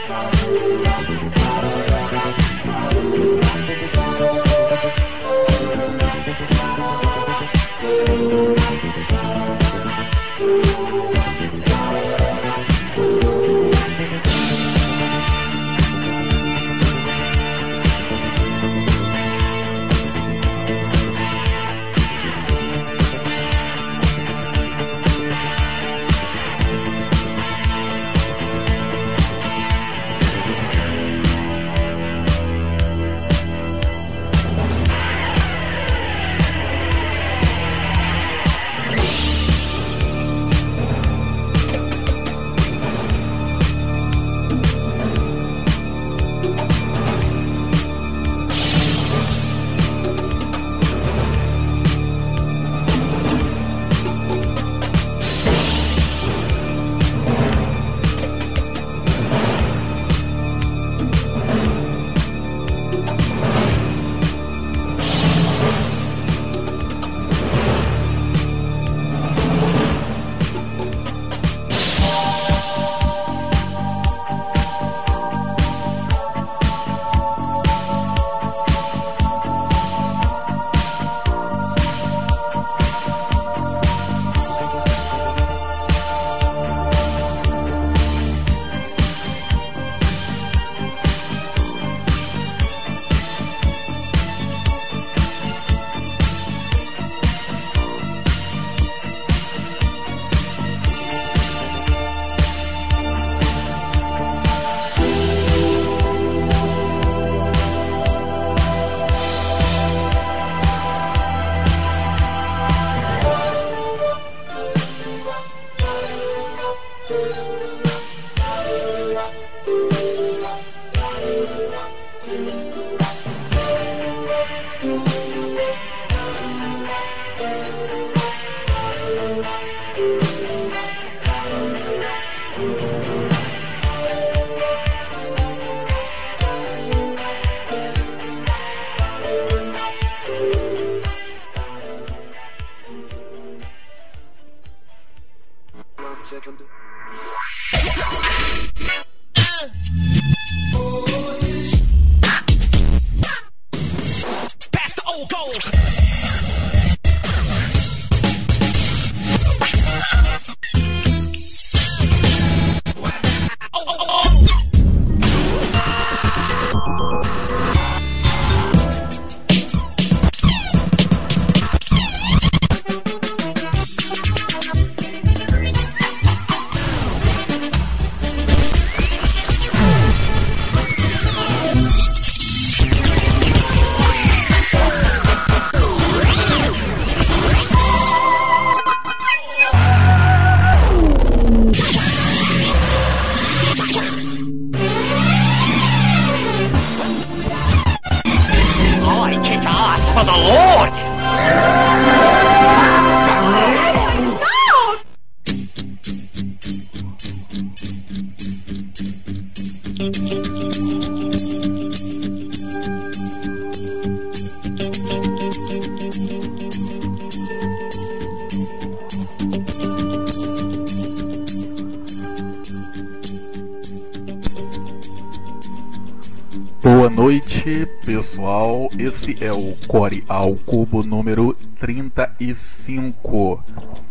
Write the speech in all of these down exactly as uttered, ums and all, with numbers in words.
Boa noite, pessoal. Esse é o Core ao Cubo número trinta e cinco,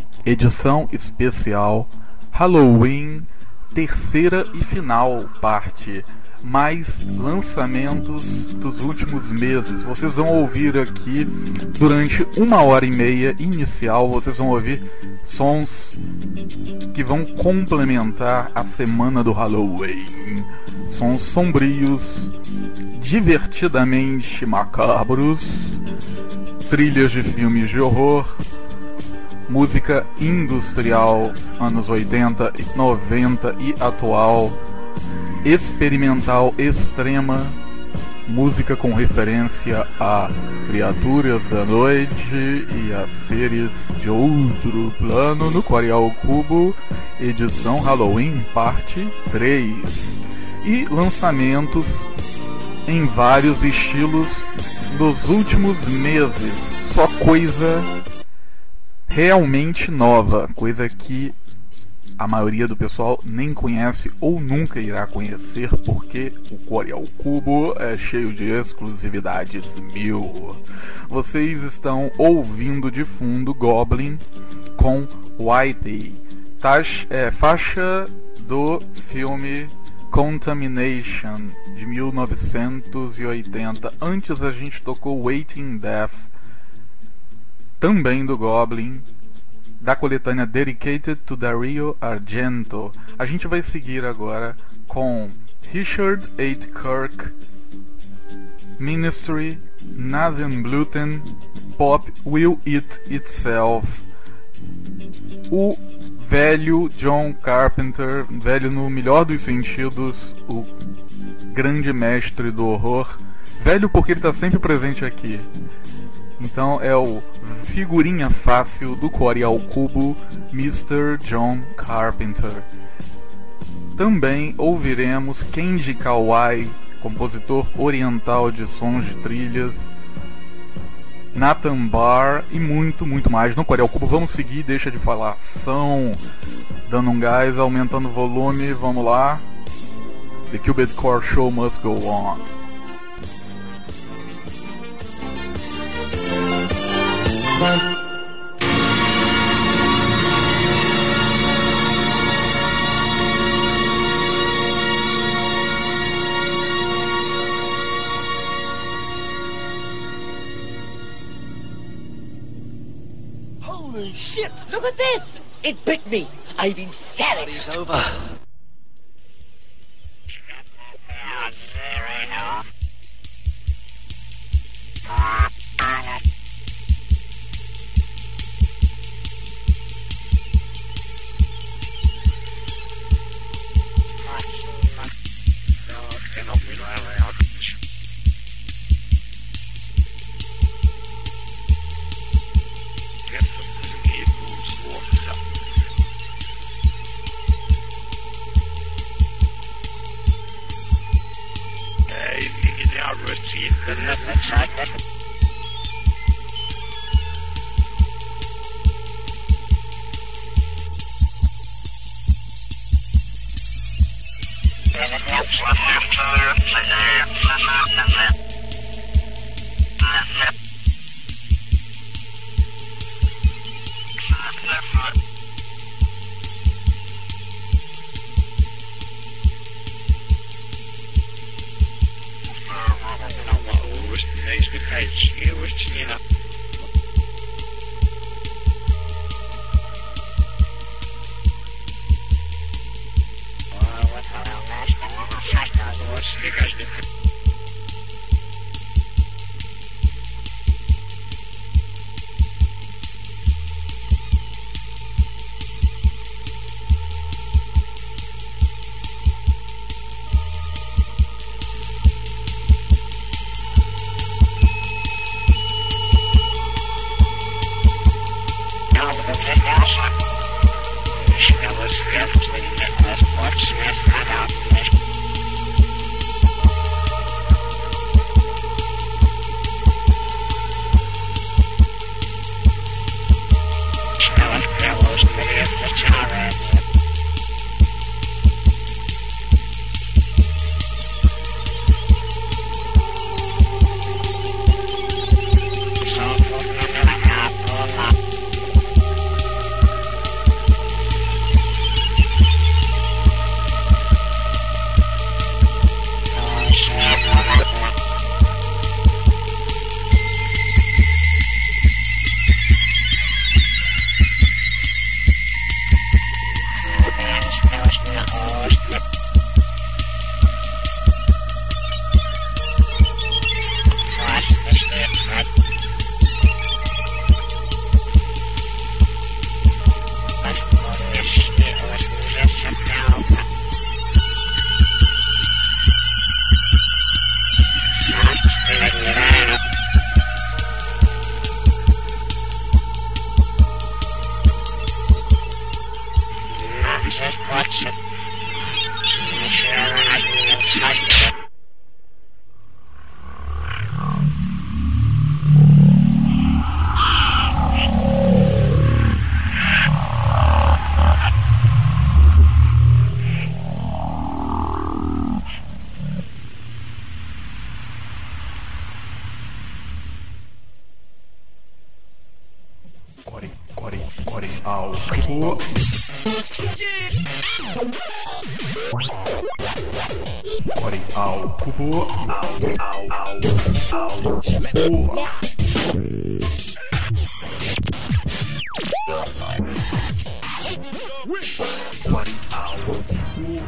edição especial Halloween, terceira e final parte, mais lançamentos dos últimos meses. Vocês vão ouvir aqui, durante uma hora e meia inicial, vocês vão ouvir sons que vão complementar a semana do Halloween. Sons sombrios, divertidamente macabros, trilhas de filmes de horror, música industrial anos oitenta, noventa e atual, experimental extrema, música com referência a criaturas da noite e a seres de outro plano no Core ao Cubo, edição Halloween parte três. E lançamentos em vários estilos dos últimos meses. Só coisa realmente nova, coisa que a maioria do pessoal nem conhece ou nunca irá conhecer, porque o Core ao Cubo é cheio de exclusividades mil. Vocês estão ouvindo de fundo Goblin com Whitey, é, faixa do filme Contamination de mil novecentos e oitenta. Antes a gente tocou Waiting Death, também do Goblin, da coletânea Dedicated to Dario Argento. A gente vai seguir agora com Richard H. Kirk, Ministry, Nasenbluten, Pop Will Eat Itself. O velho John Carpenter, velho no melhor dos sentidos, o grande mestre do horror. Velho porque ele está sempre presente aqui. Então é o figurinha fácil do Core ao Cubo, mister John Carpenter. Também ouviremos Kenji Kawai, compositor oriental de sons de trilhas, Nathan Barr e muito, muito mais no Core ao Cubo. Vamos seguir, deixa de falação, dando um gás, aumentando o volume, vamos lá. The Cubed Core Show must go on. Holy shit! Look at this! It bit me! I've been savaged! It's over. Álcool. Core álcool. Core álcool.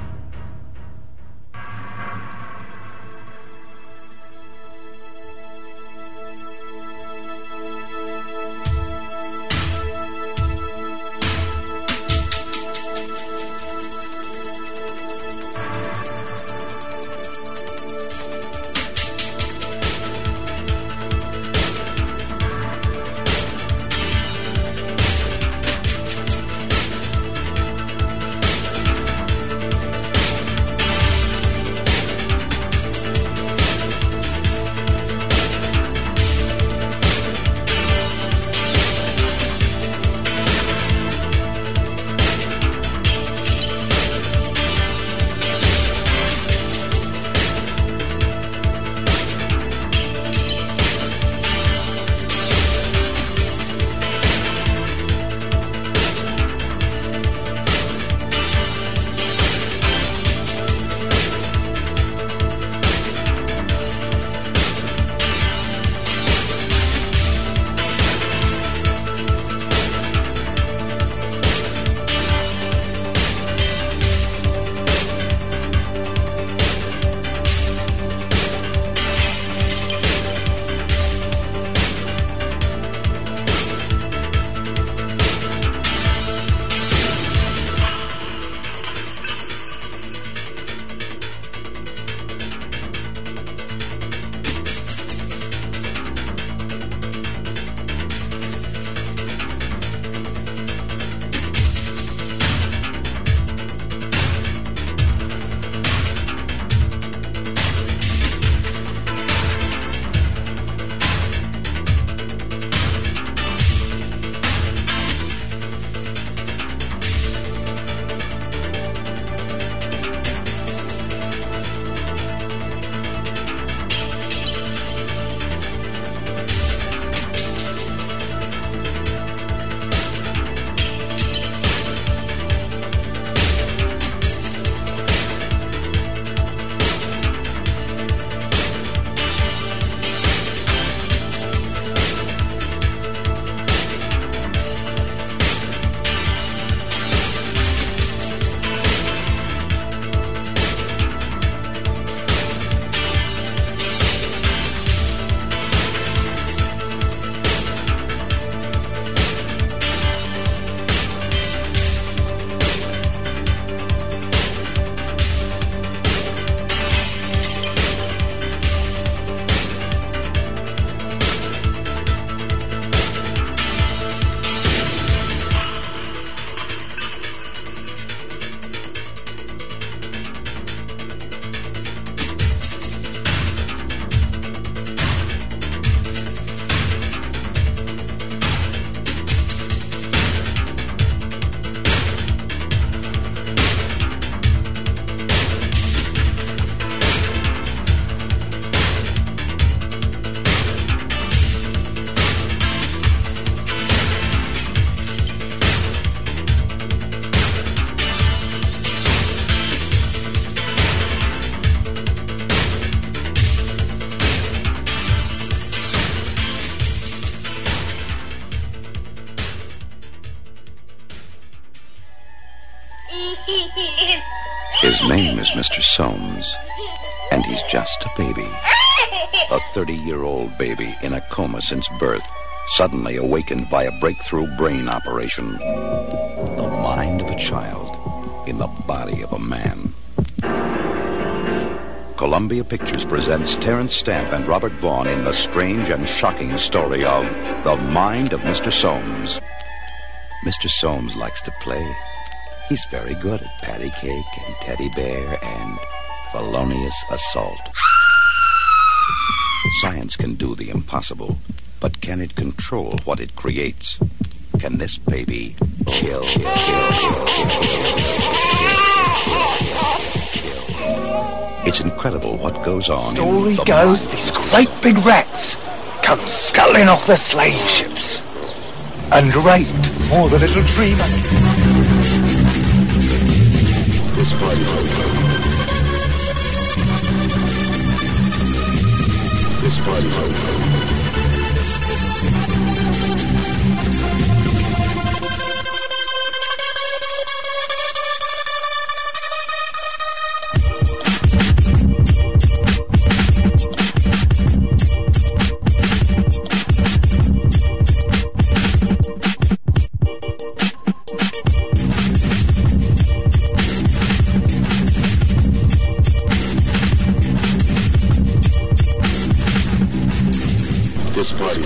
His name is Mister Soames, and he's just a baby. A thirty-year-old baby in a coma since birth, suddenly awakened by a breakthrough brain operation. The mind of a child in the body of a man. Columbia Pictures presents Terence Stamp and Robert Vaughn in the strange and shocking story of The Mind of Mister Soames. Mister Soames likes to play. He's very good at patty cake and teddy bear and felonious assault. Science can do the impossible, but can it control what it creates? Can this baby kill, kill, kill, kill, kill, kill, kill? It's incredible what goes on. Story in the goes, mind. these great big rats come scuttling off the slave ships. and right for the little dreamer. This party. This party. This party.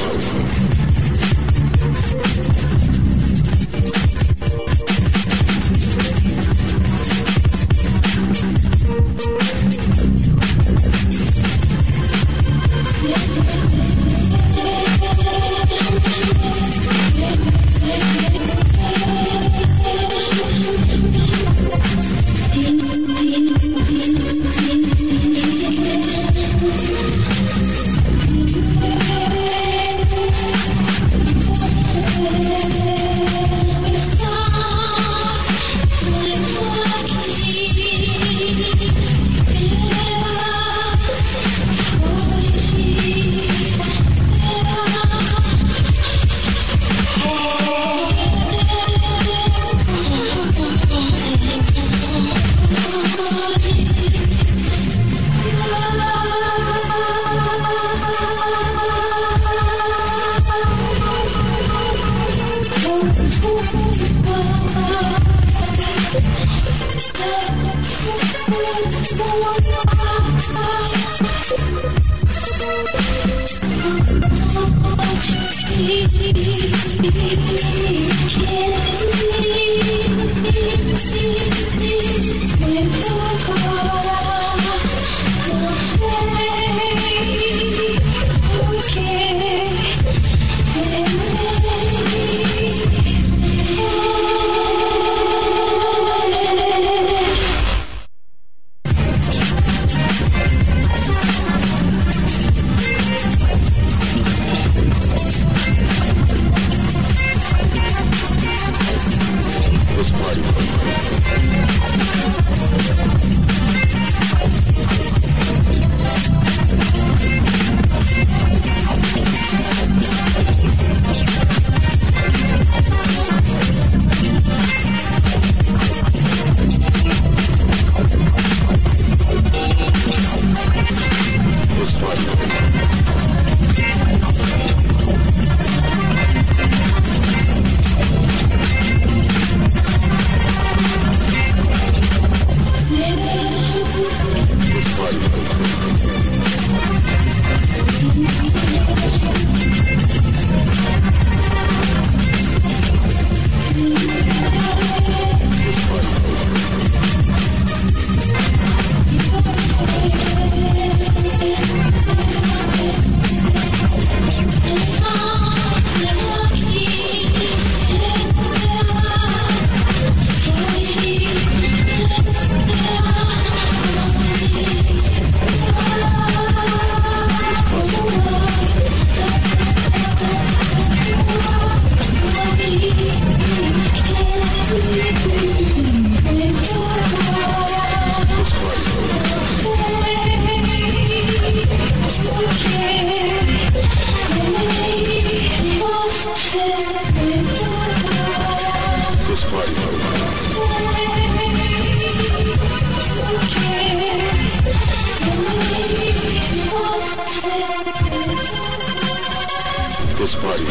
This party.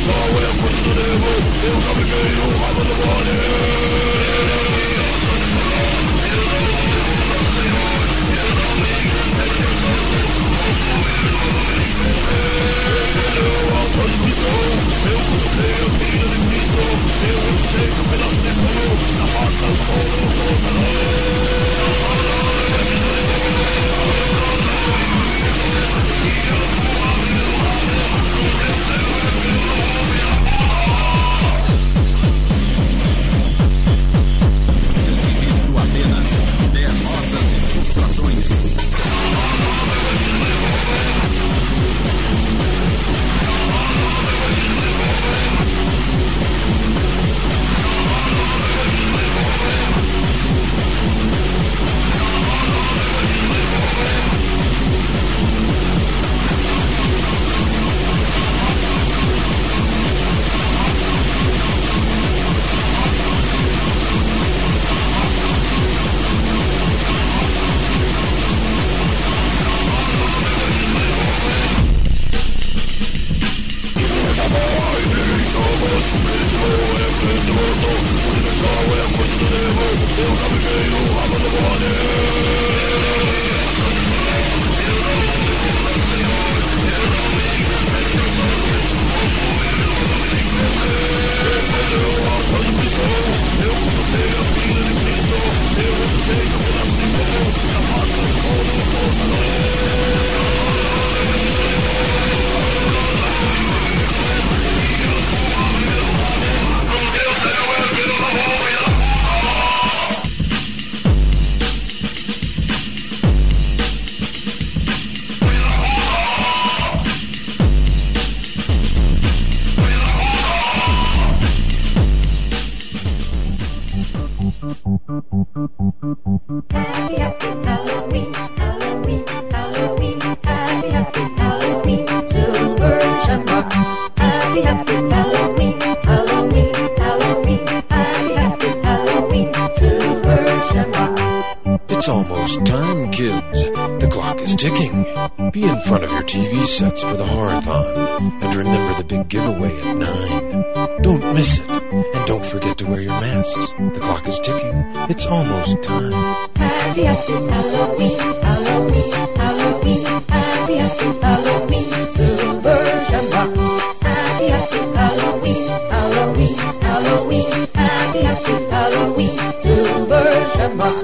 Sets for the Horror-thon, and remember the big giveaway at nine. Don't miss it, and don't forget to wear your masks. The clock is ticking. It's almost time. Happy, happy Halloween, Halloween, Halloween, happy, happy Halloween, Silver Shamrock. Happy, happy Halloween, Halloween, Halloween, happy, happy Halloween, Silver Shamrock.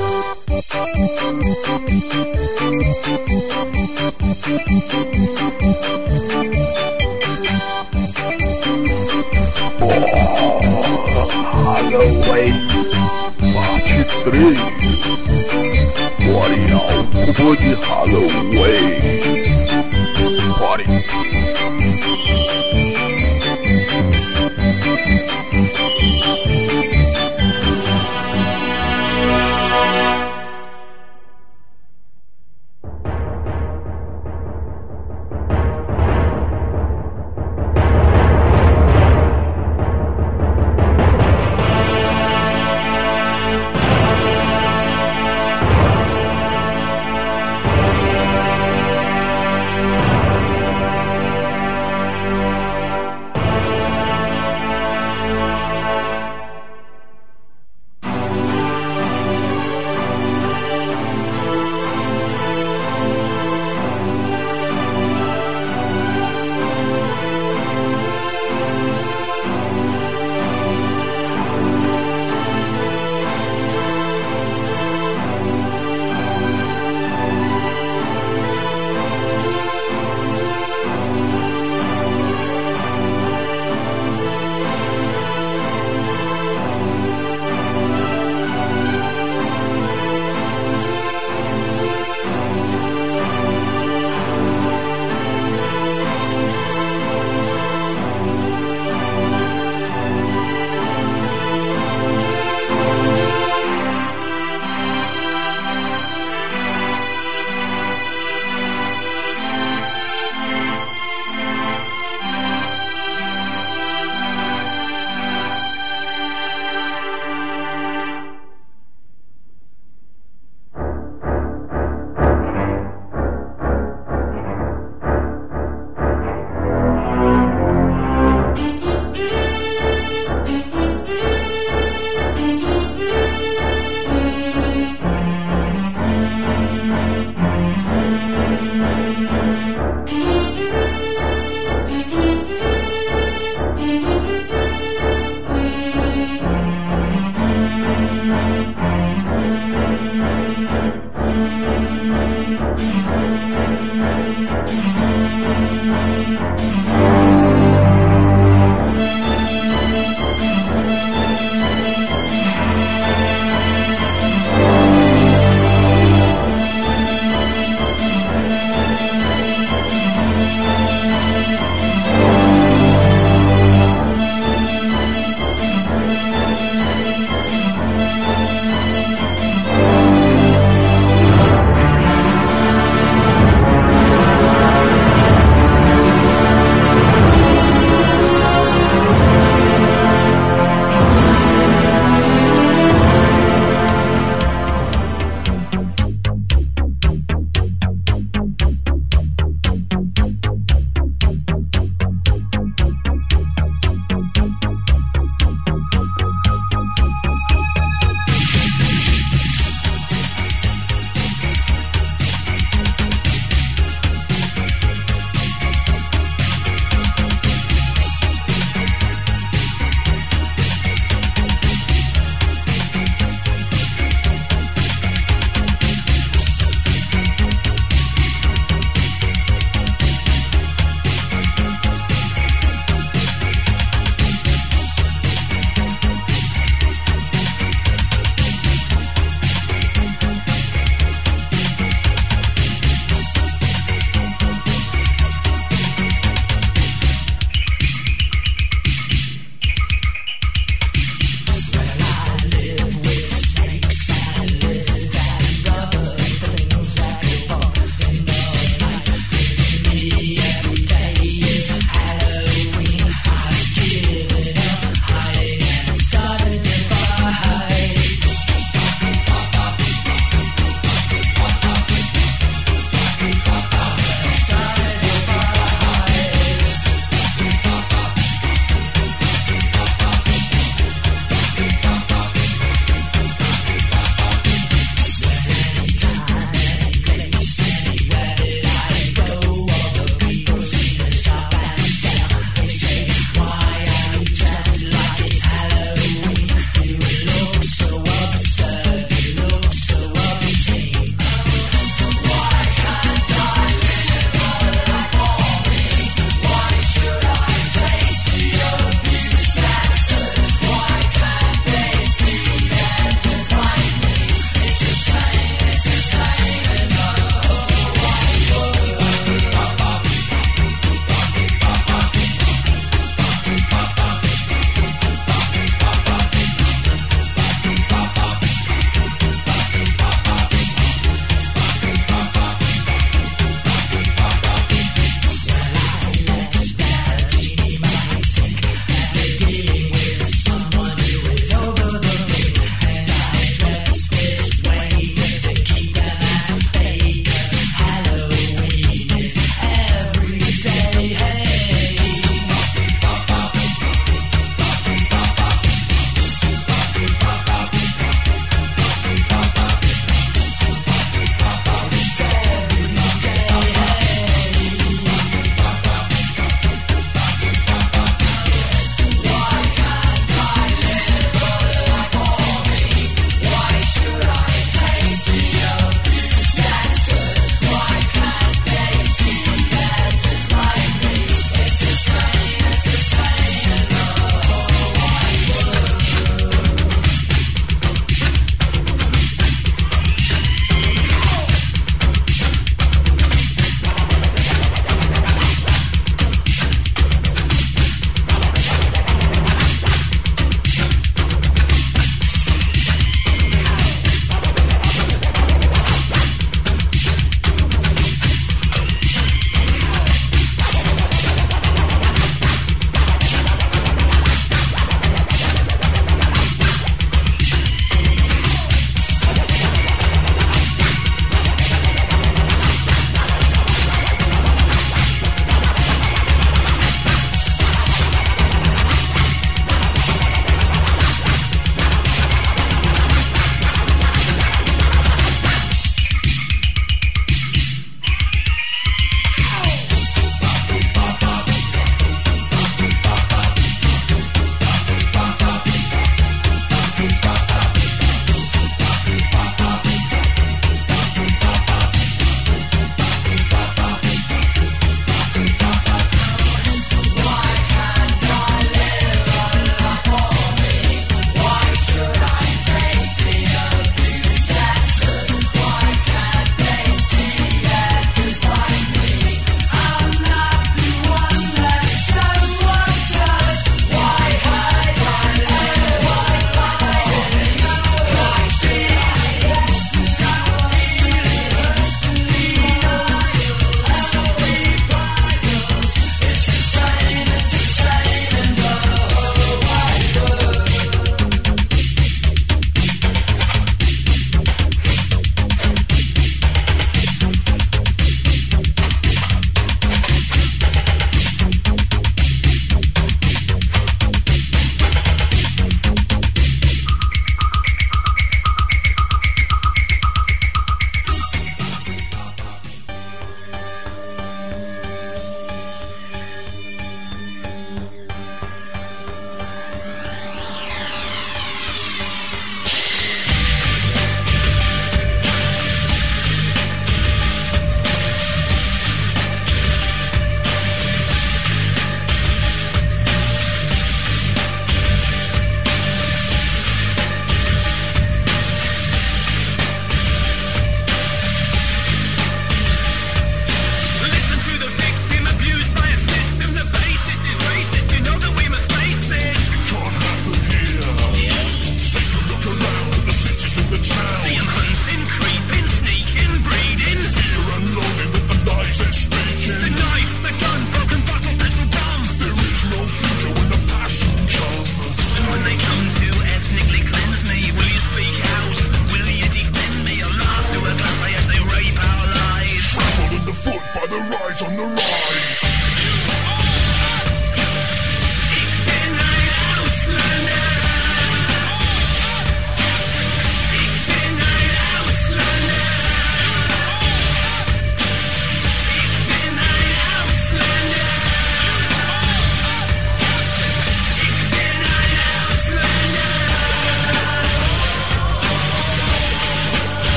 Halloween, parte três. Coreal Cubo de Halloween. Core.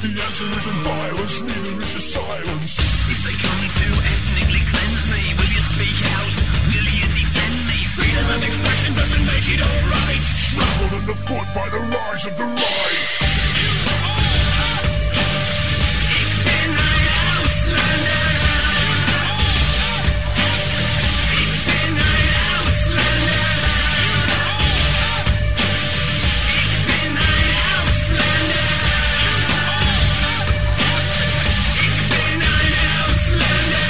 the answer isn't violence, neither is your silence. If they come to ethnically cleanse me, will you speak out? Will you defend me? Freedom of expression doesn't make it alright. Trampled underfoot by the rise of the right. Ik ben een Auslander. Ik ben een Auslander. Ik ben een Auslander. Ik ben een Auslander.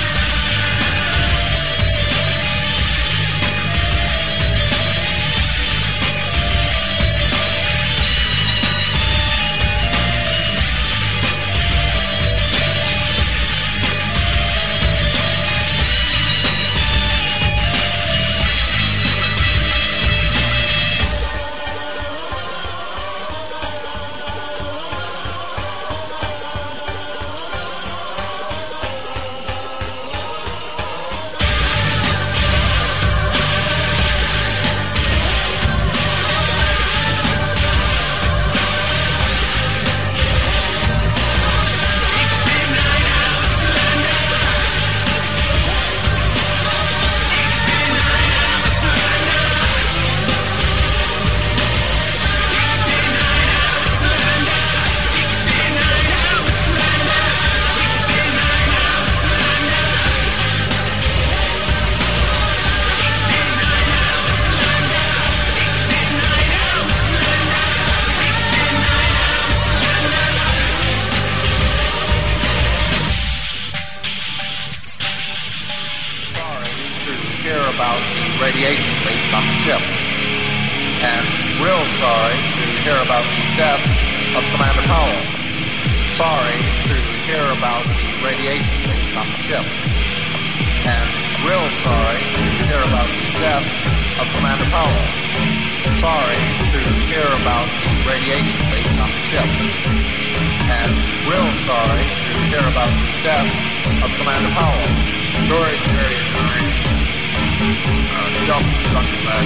About radiation leaks on the ship. And real sorry to hear about the death of Commander Powell. Sorry to hear about the radiation leaks on the ship. And real sorry to hear about the death of Commander Powell. Sorry to hear about the radiation leaks on the ship. And real sorry to hear about the death of Commander Powell. Story very sorry. Uh, jump, jump back.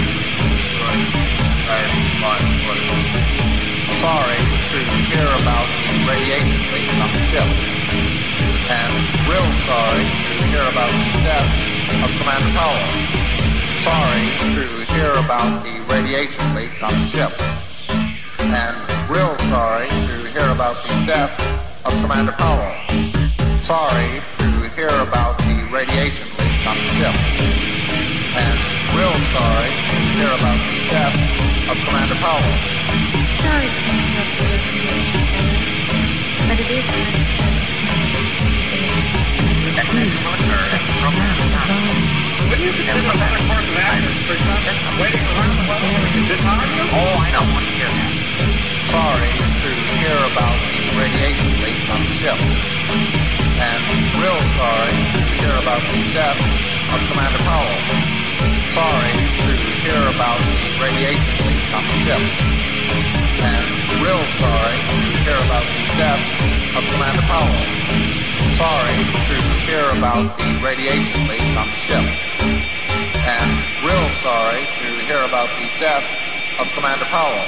Sorry to hear about the radiation leaks on the ship. And real sorry to hear about the death of Commander Powell. Sorry to hear about the radiation leaks on the ship. And real sorry to hear about the death of Commander Powell. Sorry to hear about the radiation leaks on the ship. And real sorry to hear about the death of Commander Powell. Sorry to interrupt the radiation, but it is Would you consider a better course of action for something? Waiting around the weather so we can disarm you? Oh, I don't want to hear that. Sorry to hear about the radiation leaks on the ship. And real sorry to hear about the death of Commander Powell. Sorry to hear about the radiation leaks on the ship. And real sorry to hear about the death of Commander Powell. Sorry to hear about the radiation leaks on the ship. And real sorry to hear about the death of Commander Powell.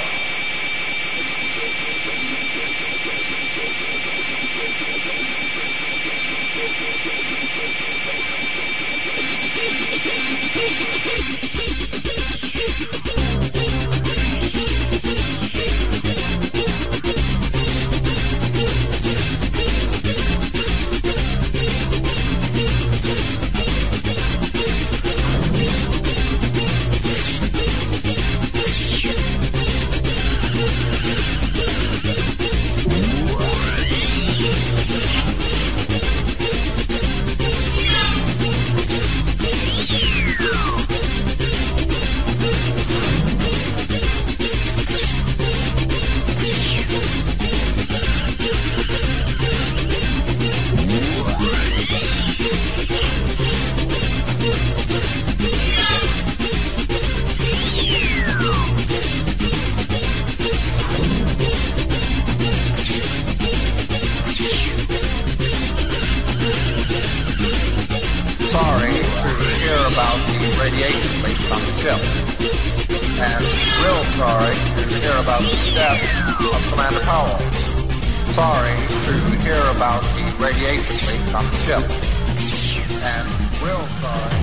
About the radiation leaks on the ship. And real sorry to hear about the death of Commander Powell. sorry to hear about the radiation leaks on the ship, and real sorry.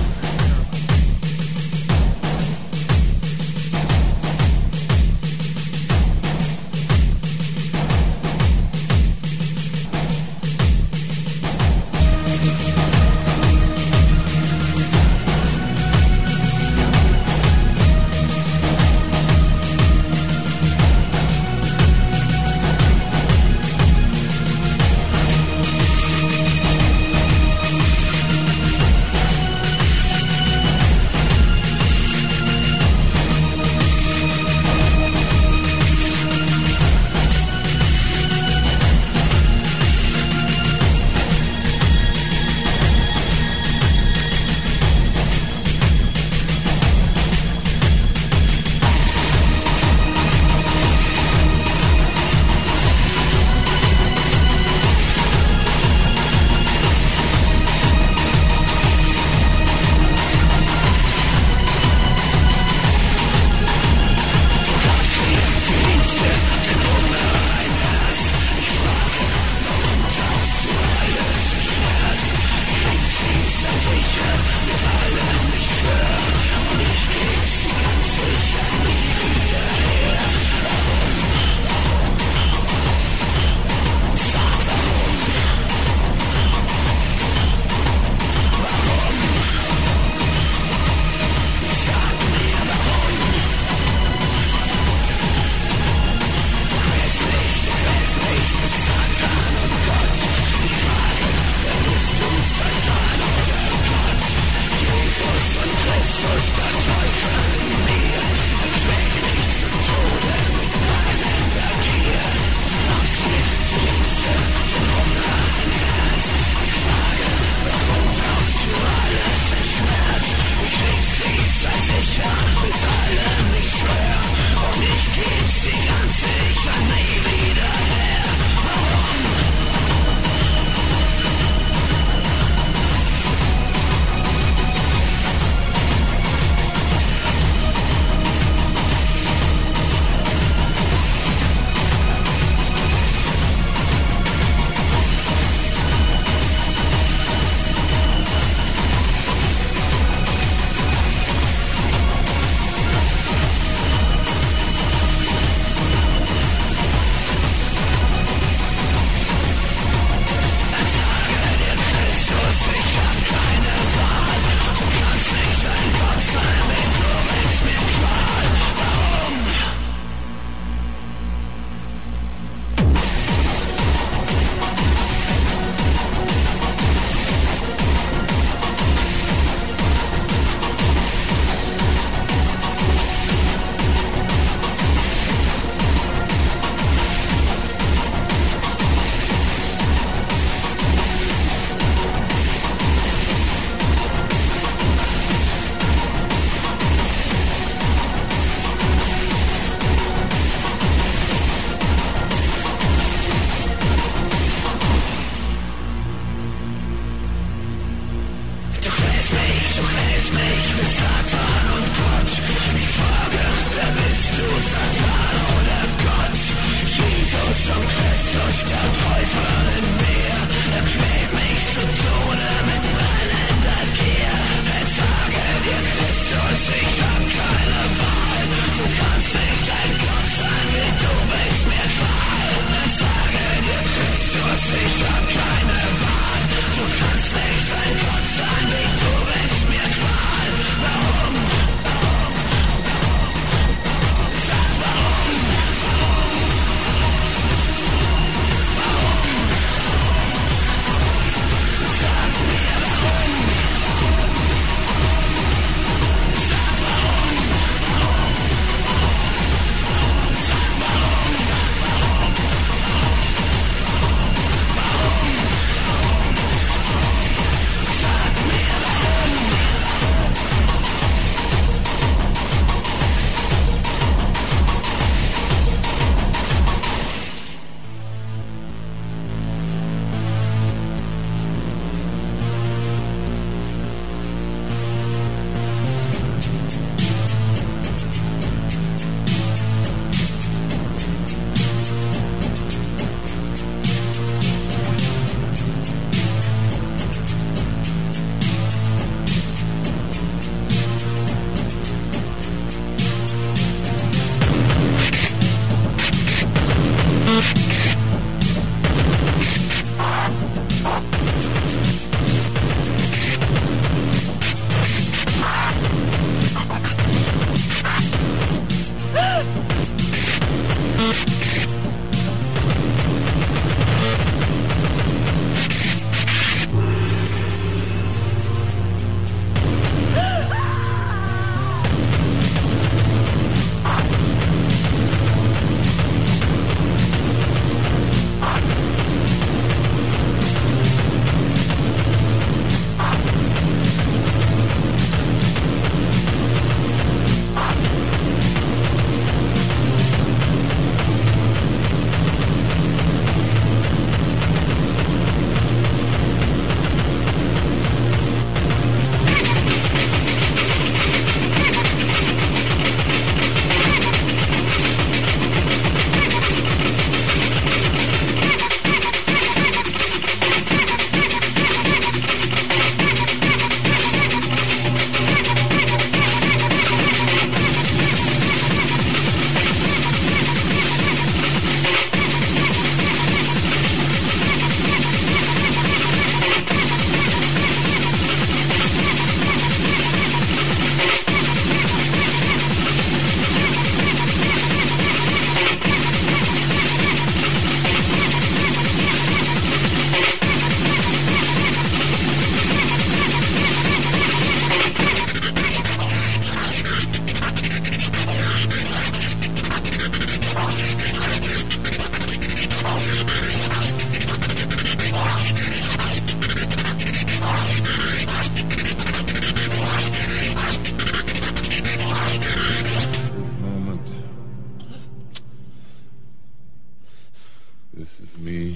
This is me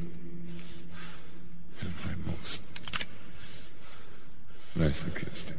at my most masochistic.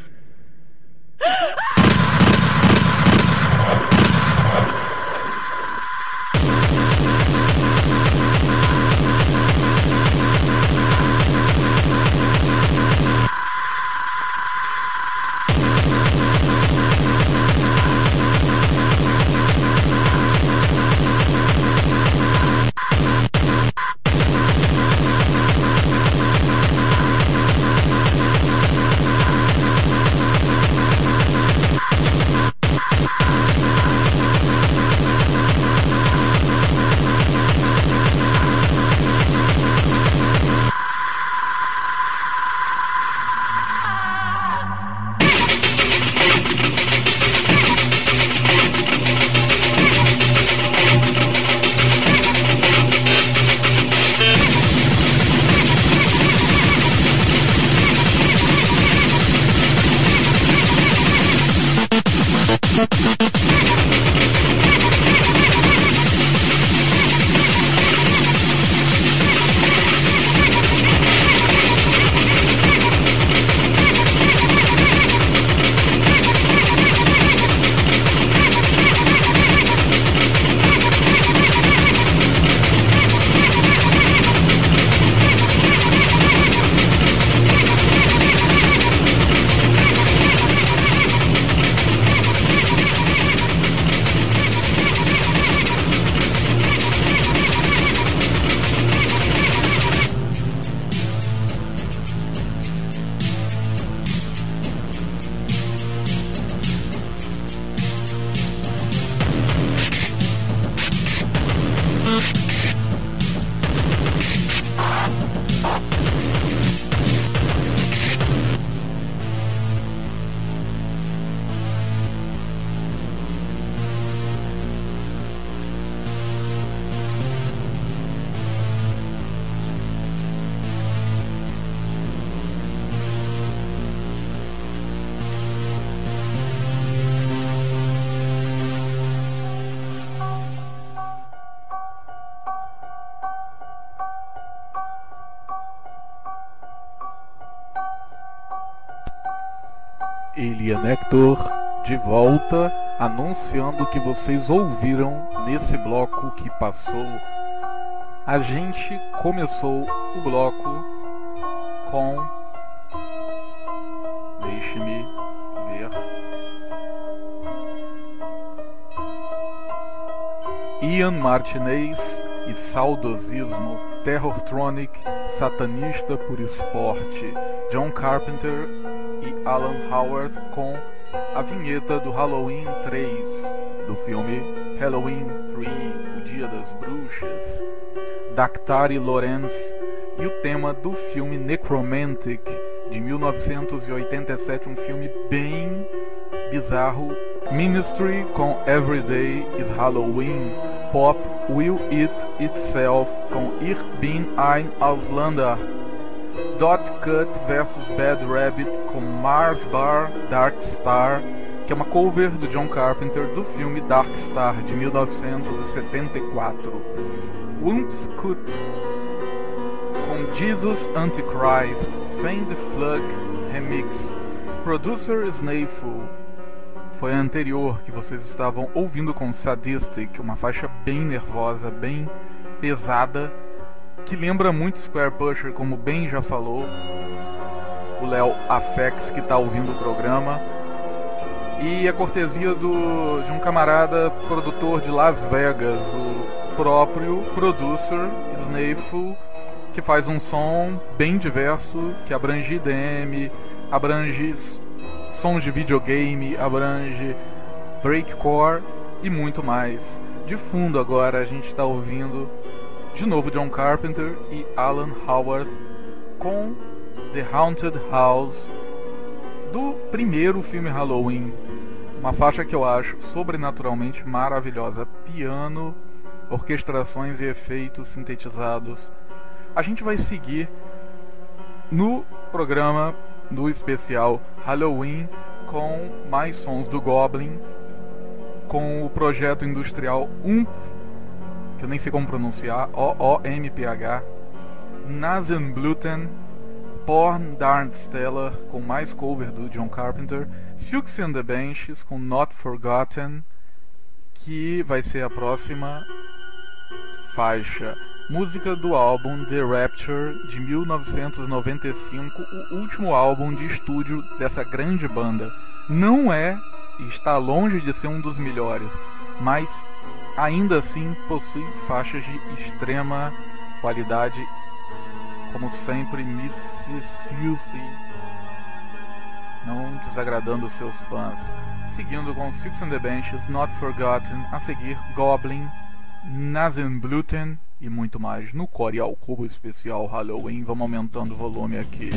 Alien Hector de volta, anunciando que vocês ouviram nesse bloco que passou. A gente começou o bloco com, deixe-me ver, Ian Martinez e saudosismo, Terrortronic, satanista por esporte, John Carpenter e Alan Howard com a vinheta do Halloween três, do filme Halloween três, O Dia das Bruxas, Daktari Lorenz e o tema do filme Necromantic, de mil novecentos e oitenta e sete, um filme bem bizarro, Ministry com Every Day is Halloween, Pop Will Eat Itself com Ich bin ein Ausländer, Dot Cut versus Bad Rabbit com Mars Bar Dark Star, que é uma cover do John Carpenter do filme Dark Star de mil novecentos e setenta e quatro. Wumpscut com Jesus Antichrist, Fame the Flug Remix, Producer Snafu. Foi a anterior que vocês estavam ouvindo com Sadistic, uma faixa bem nervosa, bem pesada, que lembra muito Square Pusher, como bem já falou o Léo Afex, que está ouvindo o programa. E a cortesia do, de um camarada produtor de Las Vegas, o próprio producer Snafu, que faz um som bem diverso, que abrange I D M, abrange sons de videogame, abrange breakcore e muito mais. De fundo agora a gente está ouvindo de novo John Carpenter e Alan Howard com The Haunted House, do primeiro filme Halloween. Uma faixa que eu acho sobrenaturalmente maravilhosa. Piano, orquestrações e efeitos sintetizados. A gente vai seguir no programa do especial Halloween com mais sons do Goblin, com o projeto industrial Umph, que eu nem sei como pronunciar, O O M P H, Nasenbluten, Porn Darn Stellar, com mais cover do John Carpenter, Silks and the Benches, com Not Forgotten, que vai ser a próxima faixa. Música do álbum The Rapture, de mil novecentos e noventa e cinco, o último álbum de estúdio dessa grande banda. Não é, e está longe de ser um dos melhores, mas ainda assim possui faixas de extrema qualidade, como sempre, missus Susie, não desagradando os seus fãs. Seguindo com Silks and the Benches, Not Forgotten, a seguir Goblin, Nasenbluten e muito mais no Core ao Cubo especial Halloween. Vamos aumentando o volume aqui.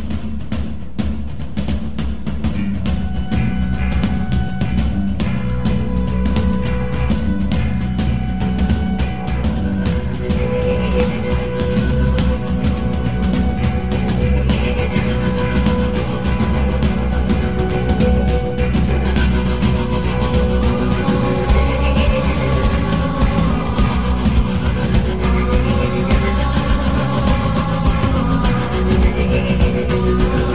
Thank you.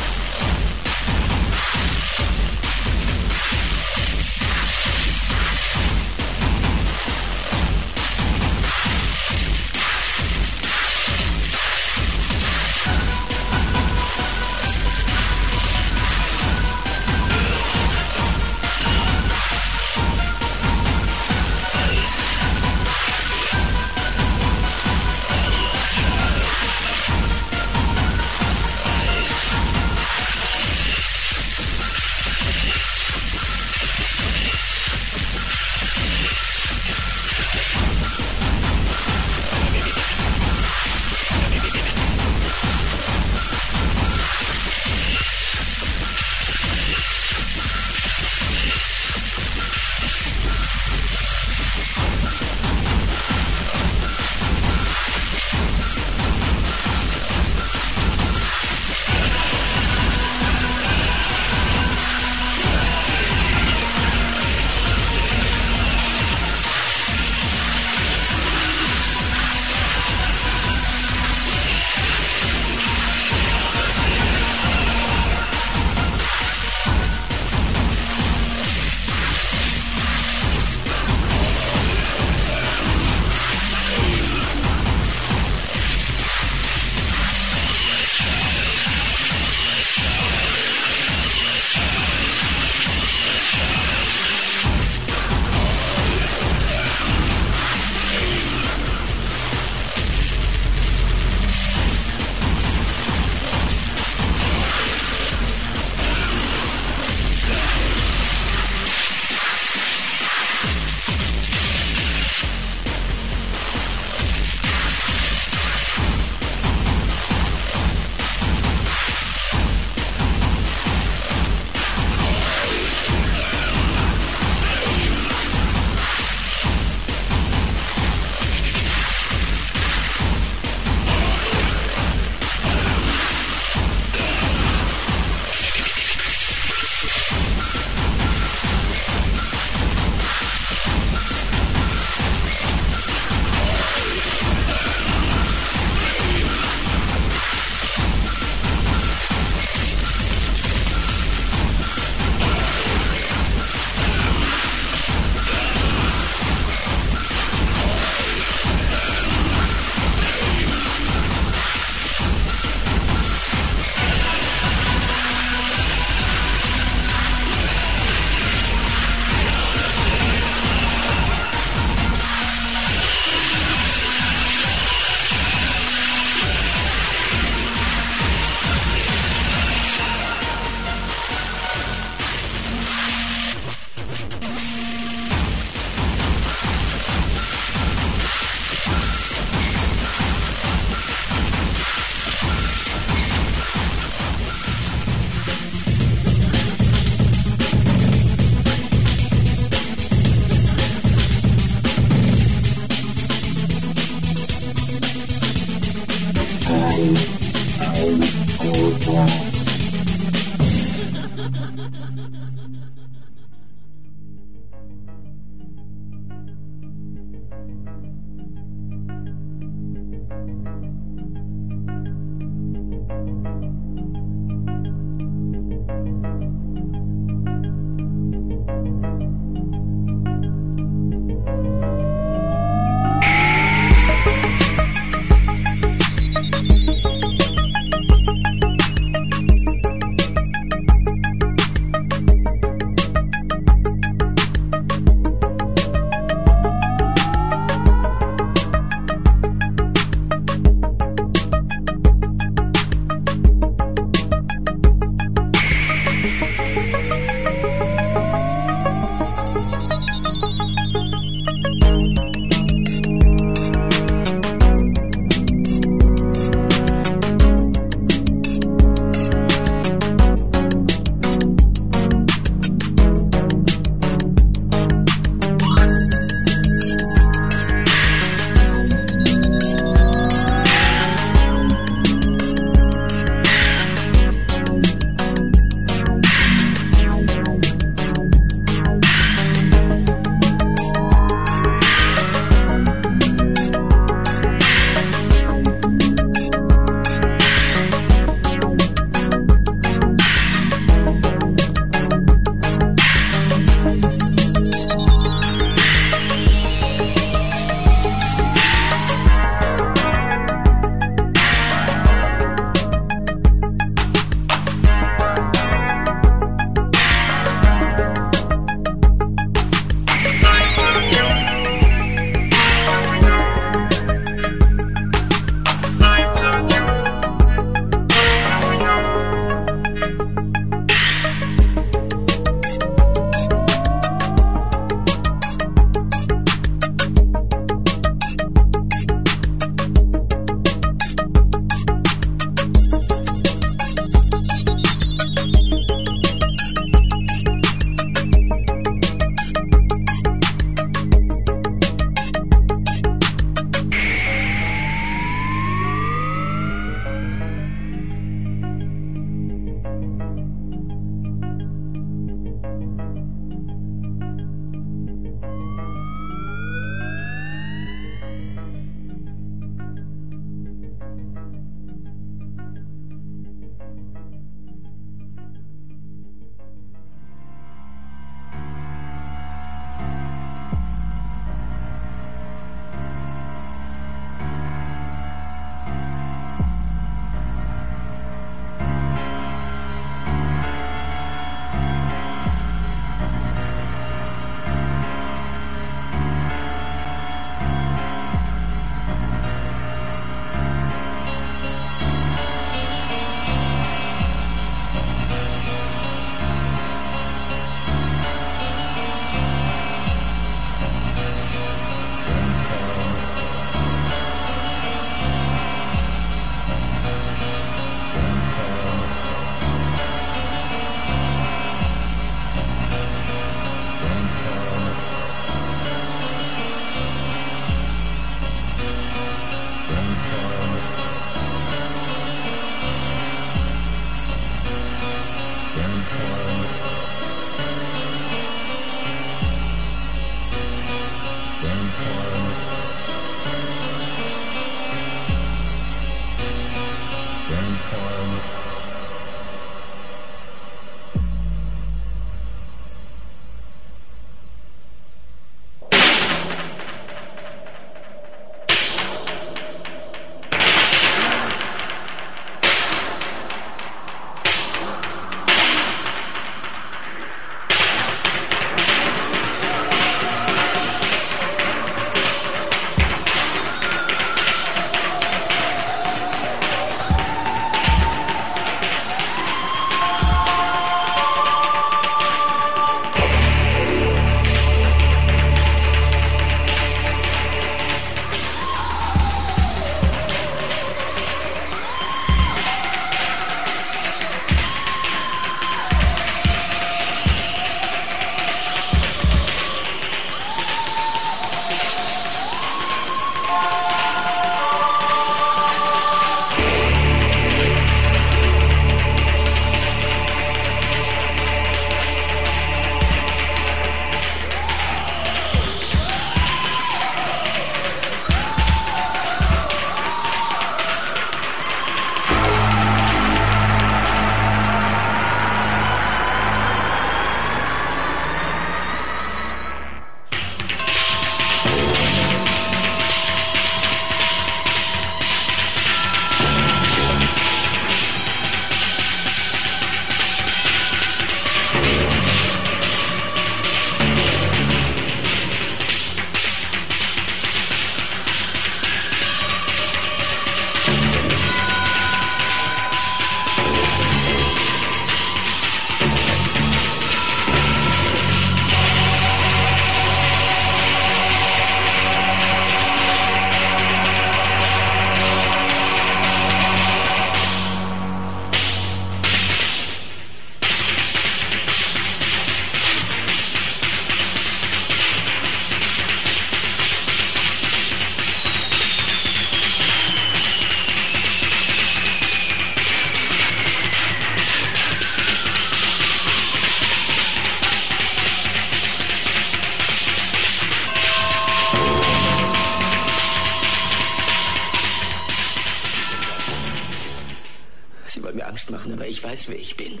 machen, aber ich weiß, wer ich bin.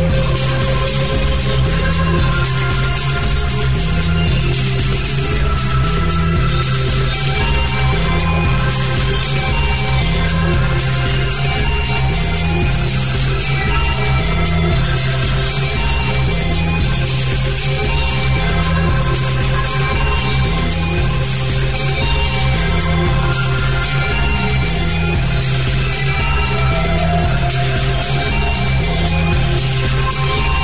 We'll be right back.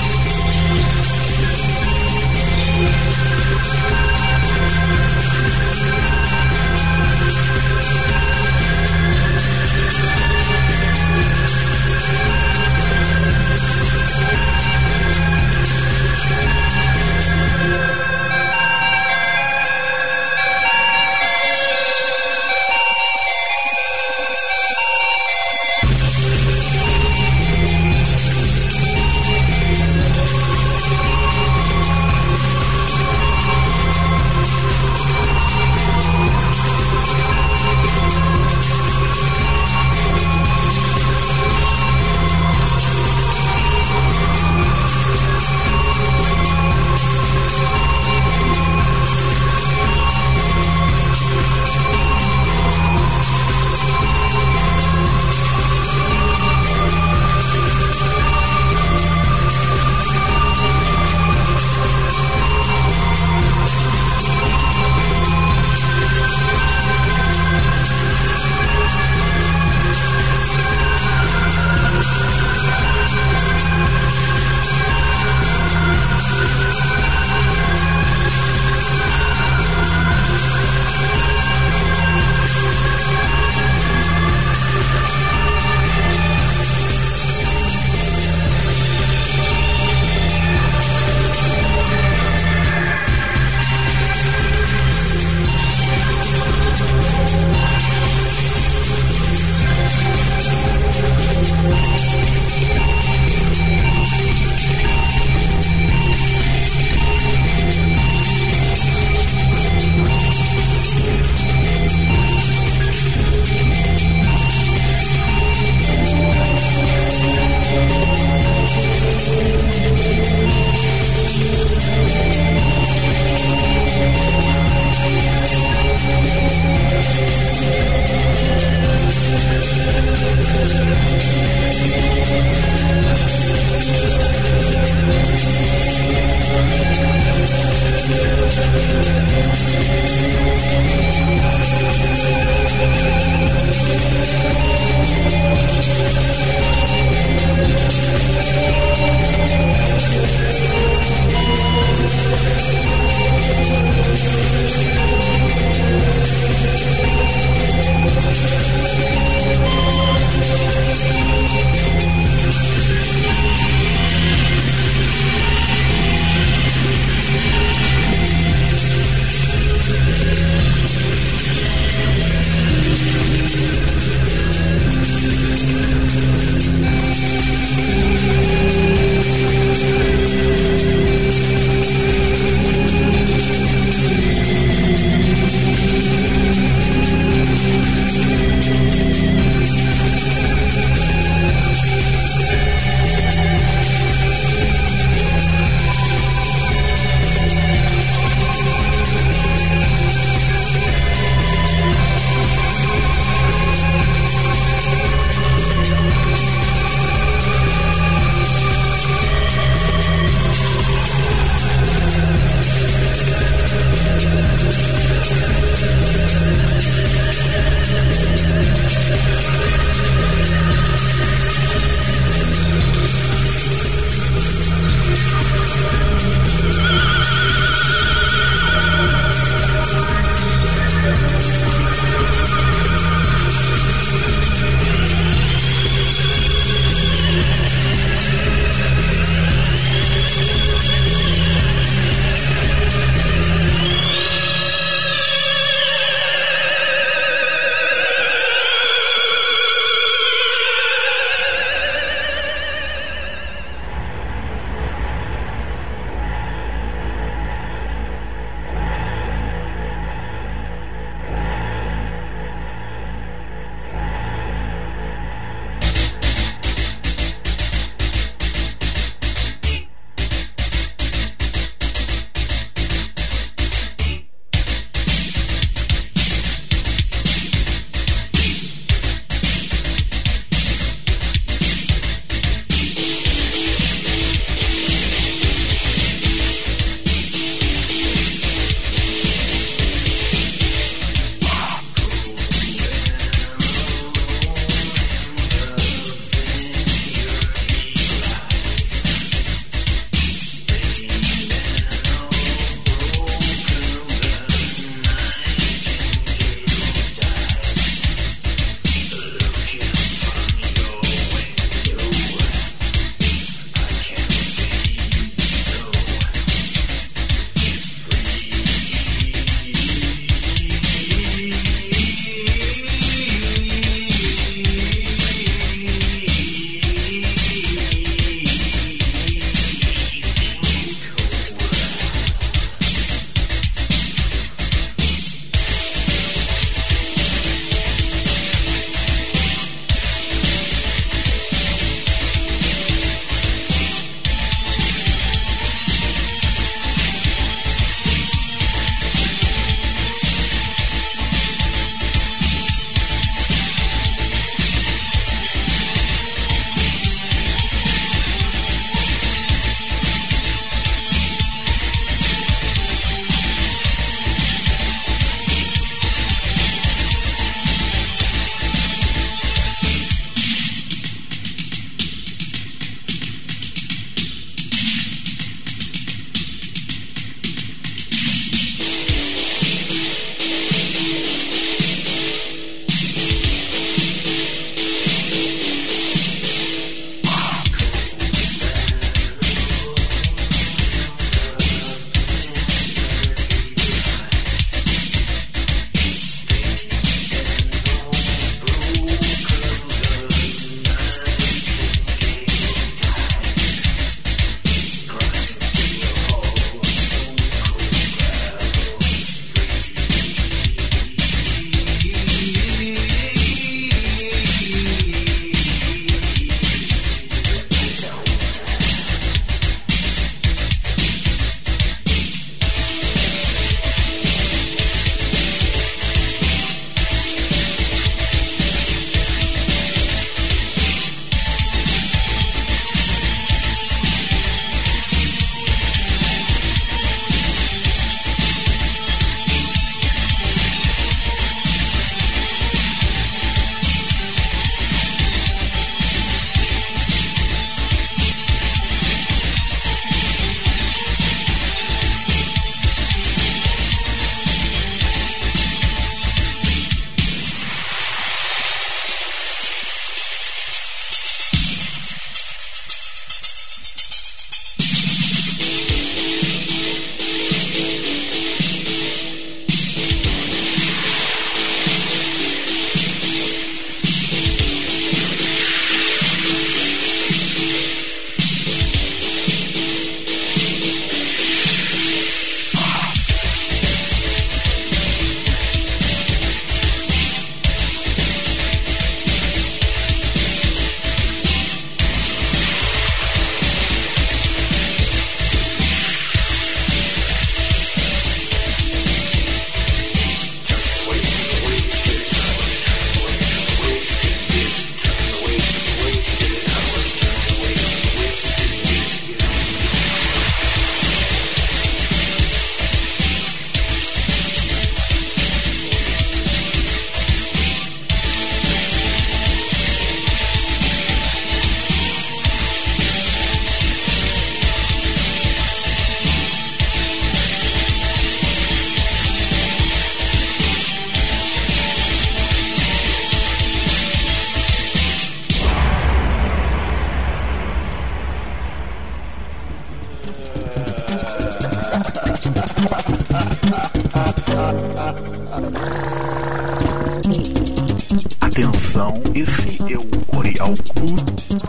Atenção, esse é o Coreal Club.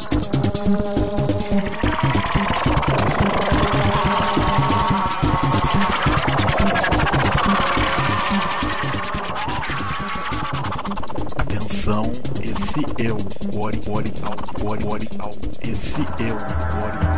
Atenção, esse é o Coreal Coreal. Esse é o Coreal.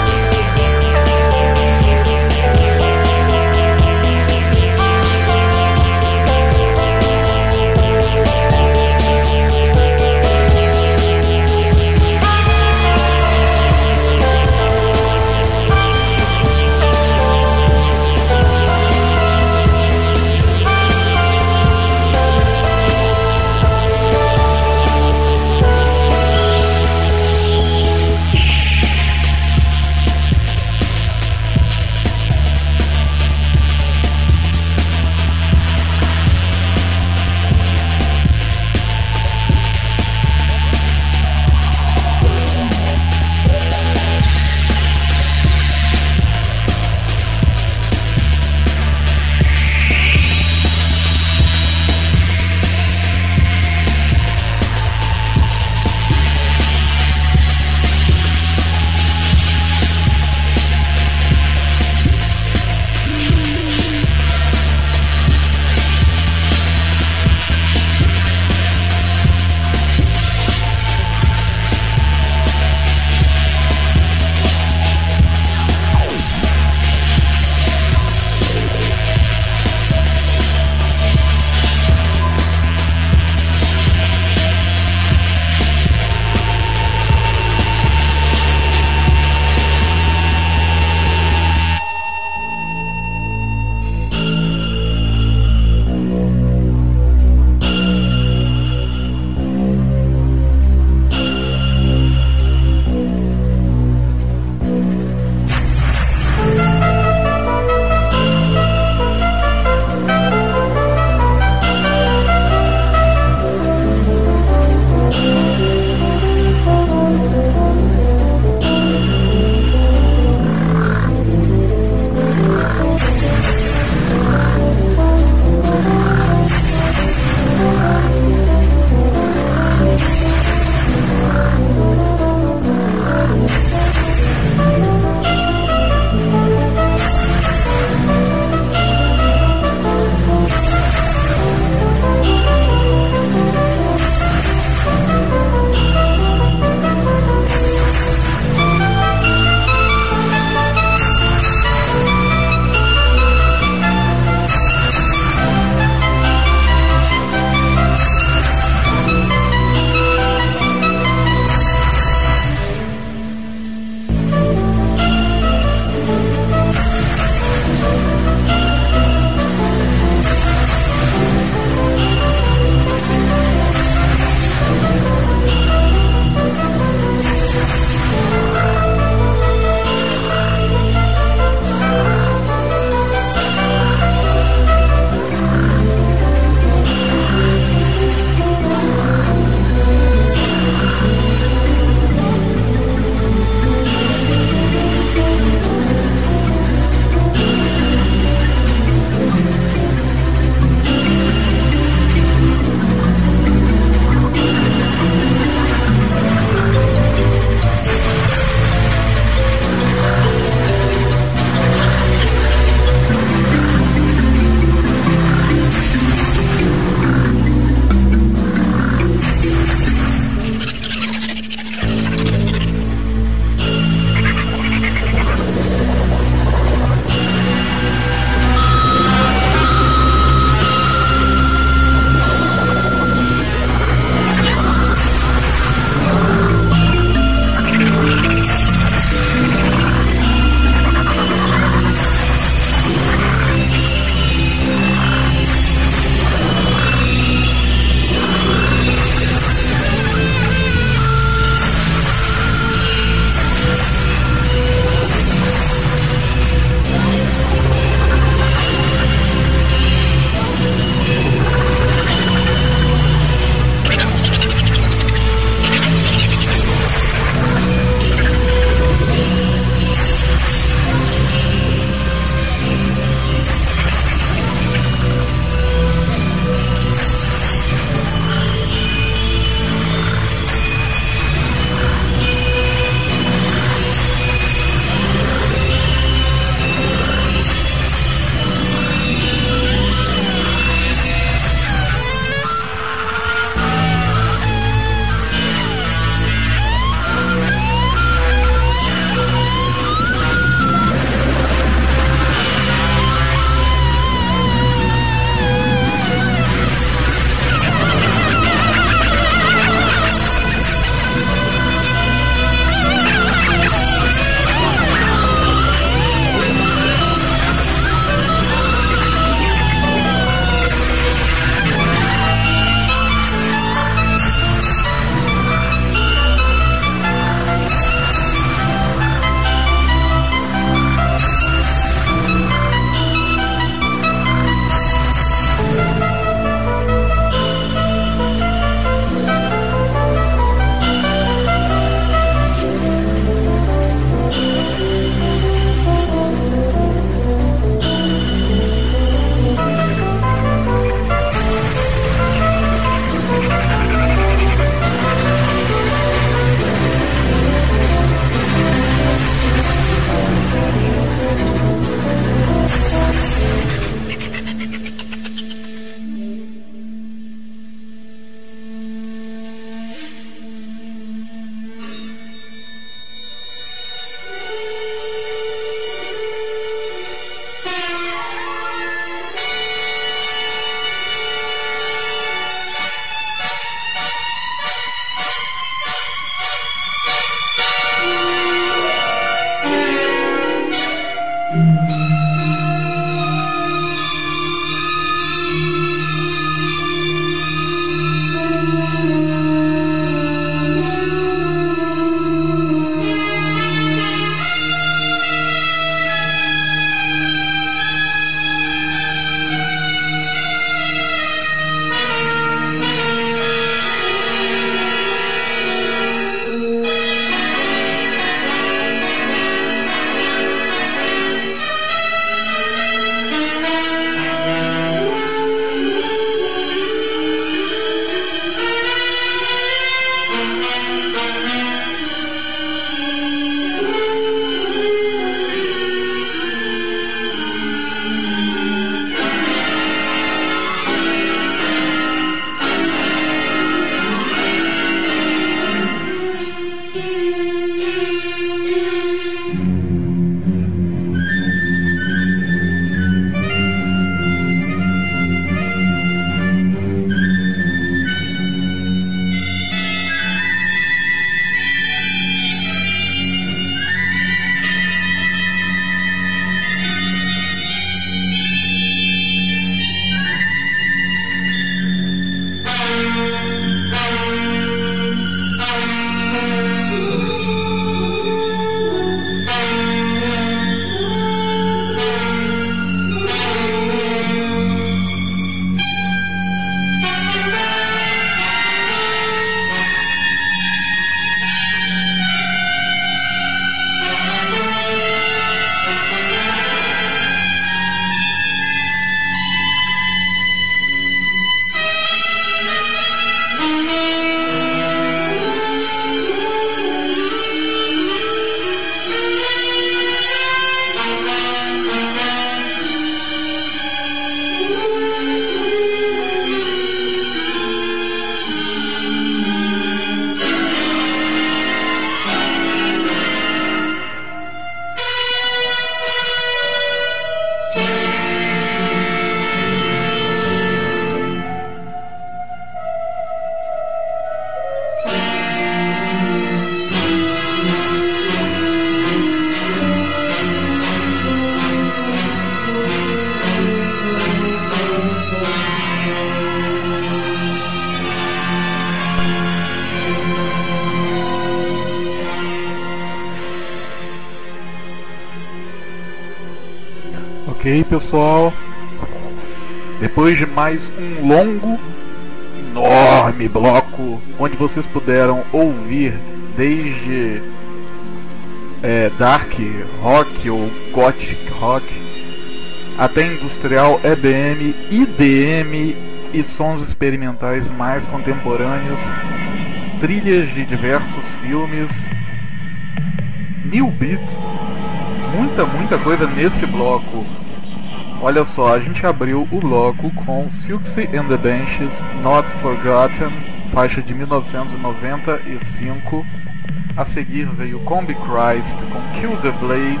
Ok, pessoal, depois de mais um longo, enorme bloco, onde vocês puderam ouvir desde é, Dark Rock ou Gothic Rock até Industrial, E B M, I D M e sons experimentais mais contemporâneos, trilhas de diversos filmes, New Beat, muita, muita coisa nesse bloco. Olha só, a gente abriu o bloco com Siouxsie and the Banshees, Not Forgotten, faixa de mil novecentos e noventa e cinco. A seguir veio Combi Christ com Kill the Blade,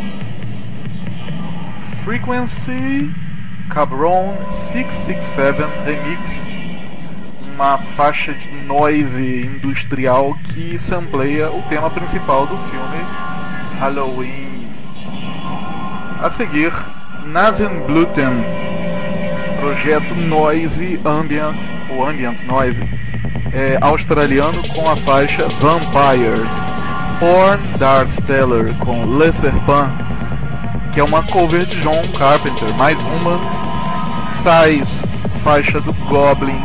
Frequency, Cabron seiscentos e sessenta e sete Remix, uma faixa de noise industrial que sampleia o tema principal do filme Halloween. A seguir, Nasenbluten, projeto noise ambient, ou ambient noise, é, australiano, com a faixa Vampires. Porn Darsteller com Le Serpent, que é uma cover de John Carpenter, mais uma. Size, faixa do Goblin,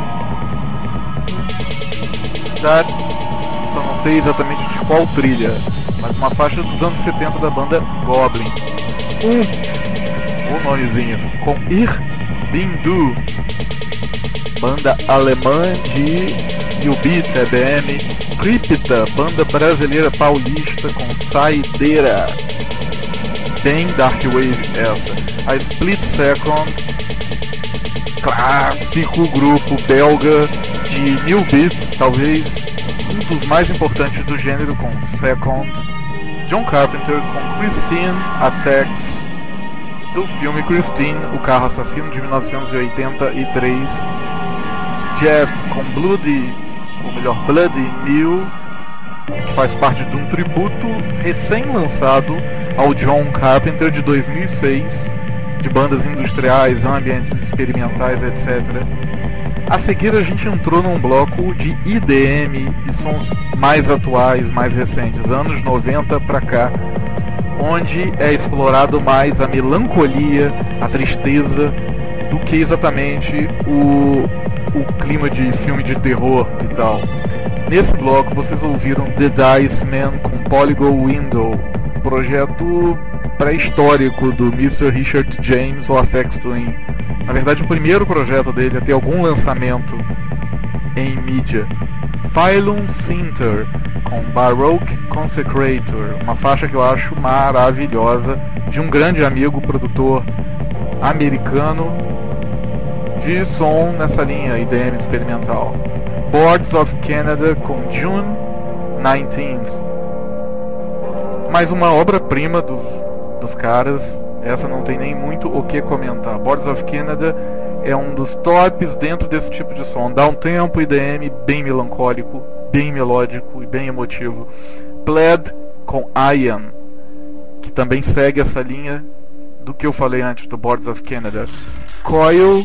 da, só não sei exatamente de qual trilha, mas uma faixa dos anos setenta da banda Goblin. Um, o nomezinho, com Ir Bindu, banda alemã de New Beat, E B M. Crypta, banda brasileira paulista com Saideira, bem Dark Wave essa. A Split Second, clássico grupo belga de New Beat, talvez um dos mais importantes do gênero, com Second. John Carpenter com Christine Attacks, do filme Christine, o carro assassino, de mil novecentos e oitenta e três. Jeff com Bloody, ou melhor, Bloody Mule, que faz parte de um tributo recém-lançado ao John Carpenter de dois mil e seis, de bandas industriais, ambientes experimentais, etcétera. A seguir a gente entrou num bloco de I D M e sons mais atuais, mais recentes, anos noventa pra cá, onde é explorado mais a melancolia, a tristeza, do que exatamente o, o clima de filme de terror e tal. Nesse bloco vocês ouviram The Dice Man com Polygon Window, projeto pré-histórico do mister Richard James, ou Aphex Twin. Na verdade, o primeiro projeto dele a ter algum lançamento em mídia. Phylum Sinter com Baroque Consecrator, uma faixa que eu acho maravilhosa, de um grande amigo, produtor americano de som nessa linha I D M experimental. Boards of Canada com June nineteenth, mais uma obra-prima dos, dos caras. Essa não tem nem muito o que comentar. Boards of Canada é um dos tops dentro desse tipo de som. Dá um tempo I D M bem melancólico, bem melódico e bem emotivo. Plaid com Ian, que também segue essa linha do que eu falei antes do Boards of Canada. Coil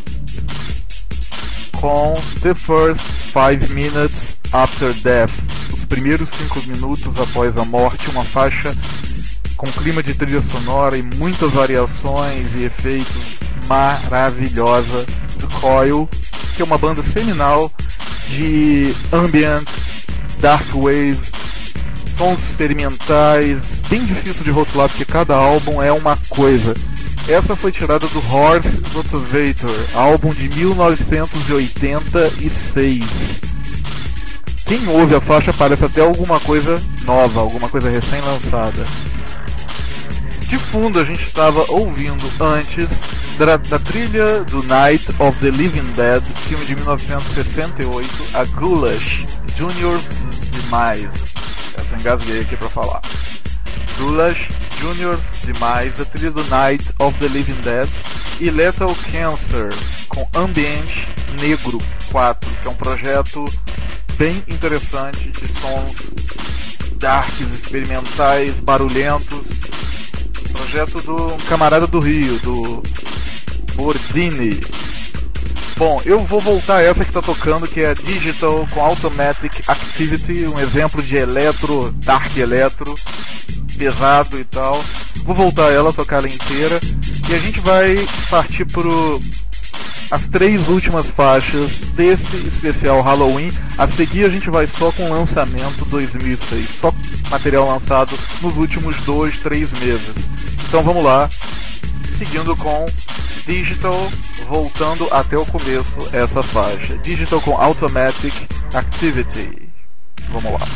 com The First Five Minutes After Death, os primeiros cinco minutos após a morte, uma faixa com clima de trilha sonora e muitas variações e efeitos, maravilhosa, do Coil, que é uma banda seminal de ambient, dark wave, sons experimentais, bem difícil de rotular porque cada álbum é uma coisa. Essa foi tirada do Horse Motivator, álbum de mil novecentos e oitenta e seis. Quem ouve a faixa parece até alguma coisa nova, alguma coisa recém-lançada. De fundo a gente estava ouvindo antes da, da trilha do Night of the Living Dead, filme de mil novecentos e sessenta e oito, a Goulash, Junior Demais. Essa engasguei aqui pra falar. Goulash, Junior Demais, da trilha do Night of the Living Dead. E Lethal Cancer, com Ambiente Negro quatro, que é um projeto bem interessante de sons darks, experimentais, barulhentos. Projeto do camarada do Rio, do Bordini. Bom, eu vou voltar a essa que está tocando, que é Digital com Automatic Activity, um exemplo de eletro, dark eletro, pesado e tal. Vou voltar a ela, tocar ela inteira. E a gente vai partir para as três últimas faixas desse especial Halloween. A seguir a gente vai só com lançamento dois mil e seis, só material lançado nos últimos dois, três meses. Então vamos lá, seguindo com Digital, voltando até o começo essa faixa. Digital com Automatic Activity. Vamos lá.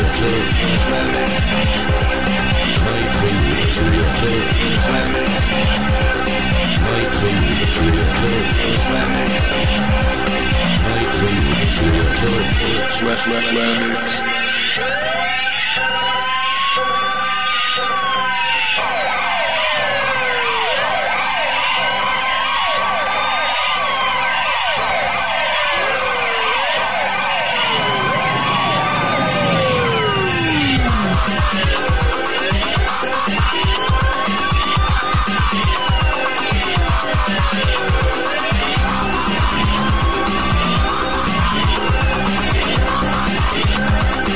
Thank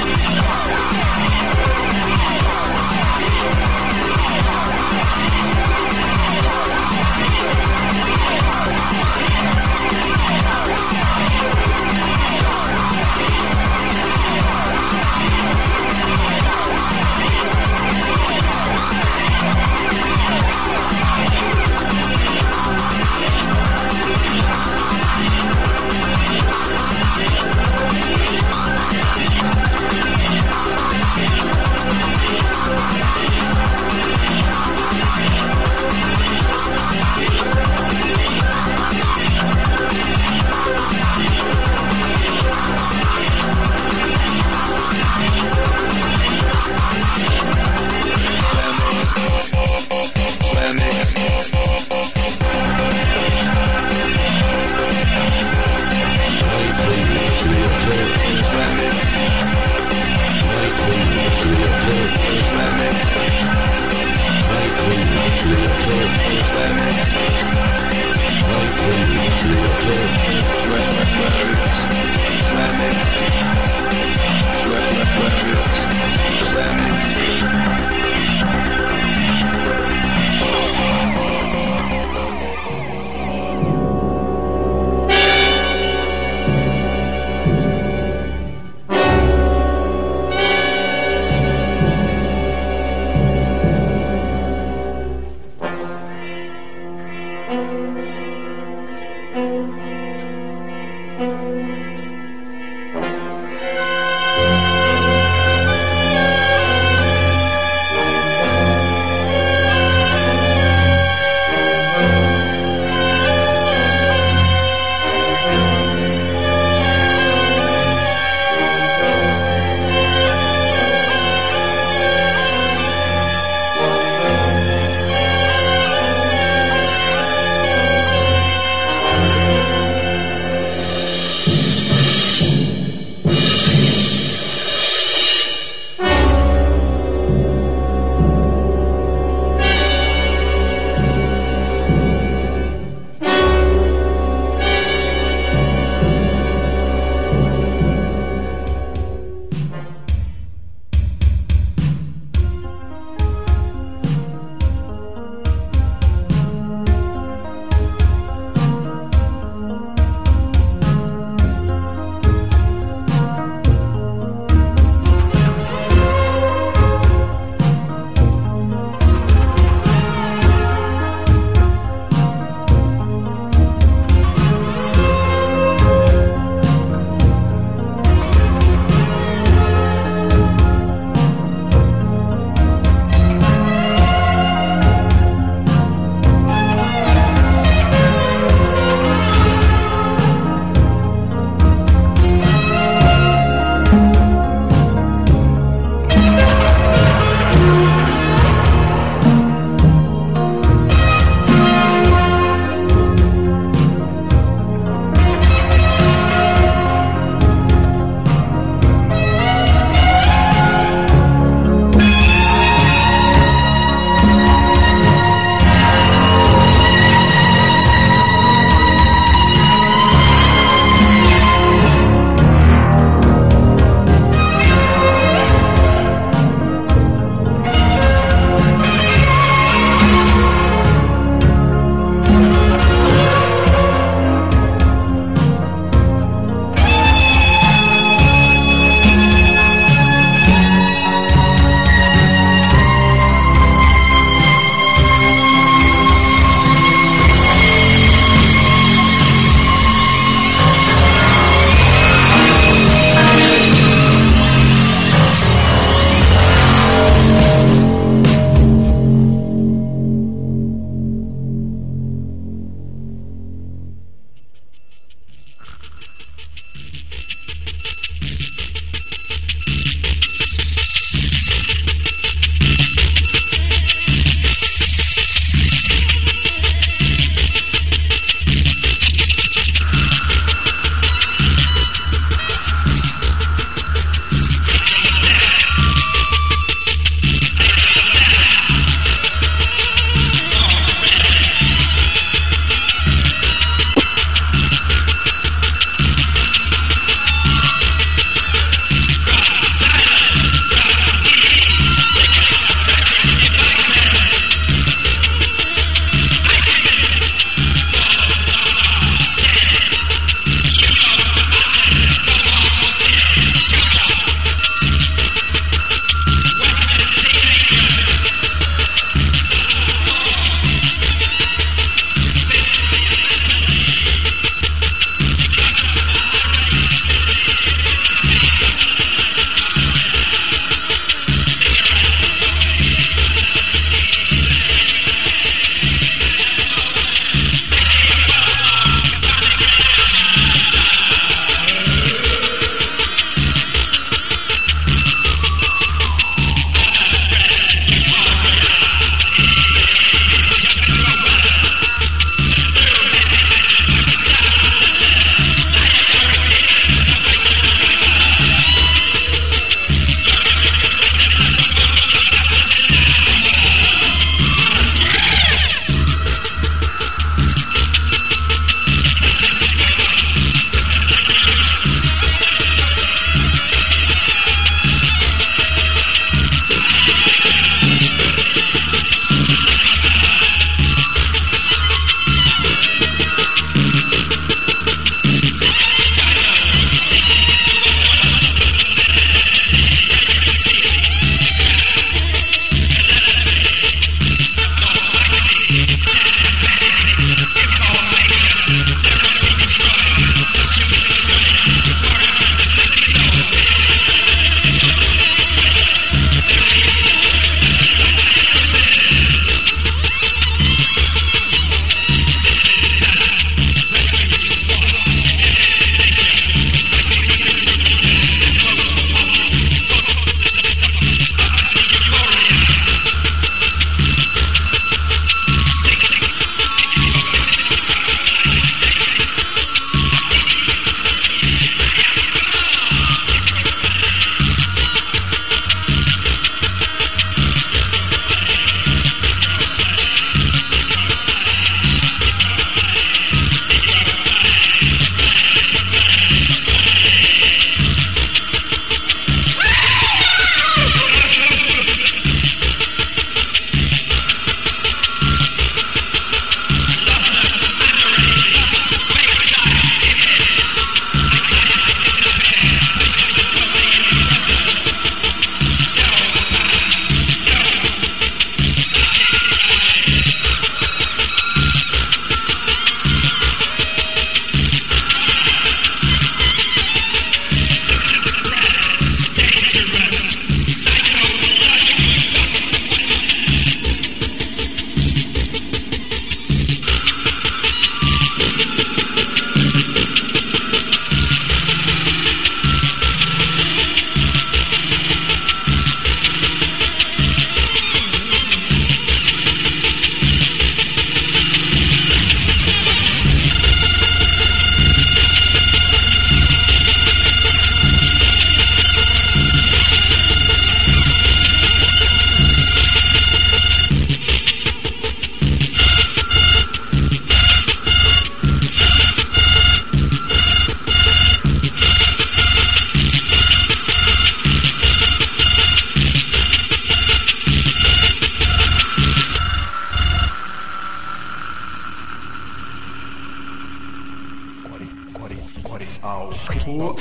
cubo.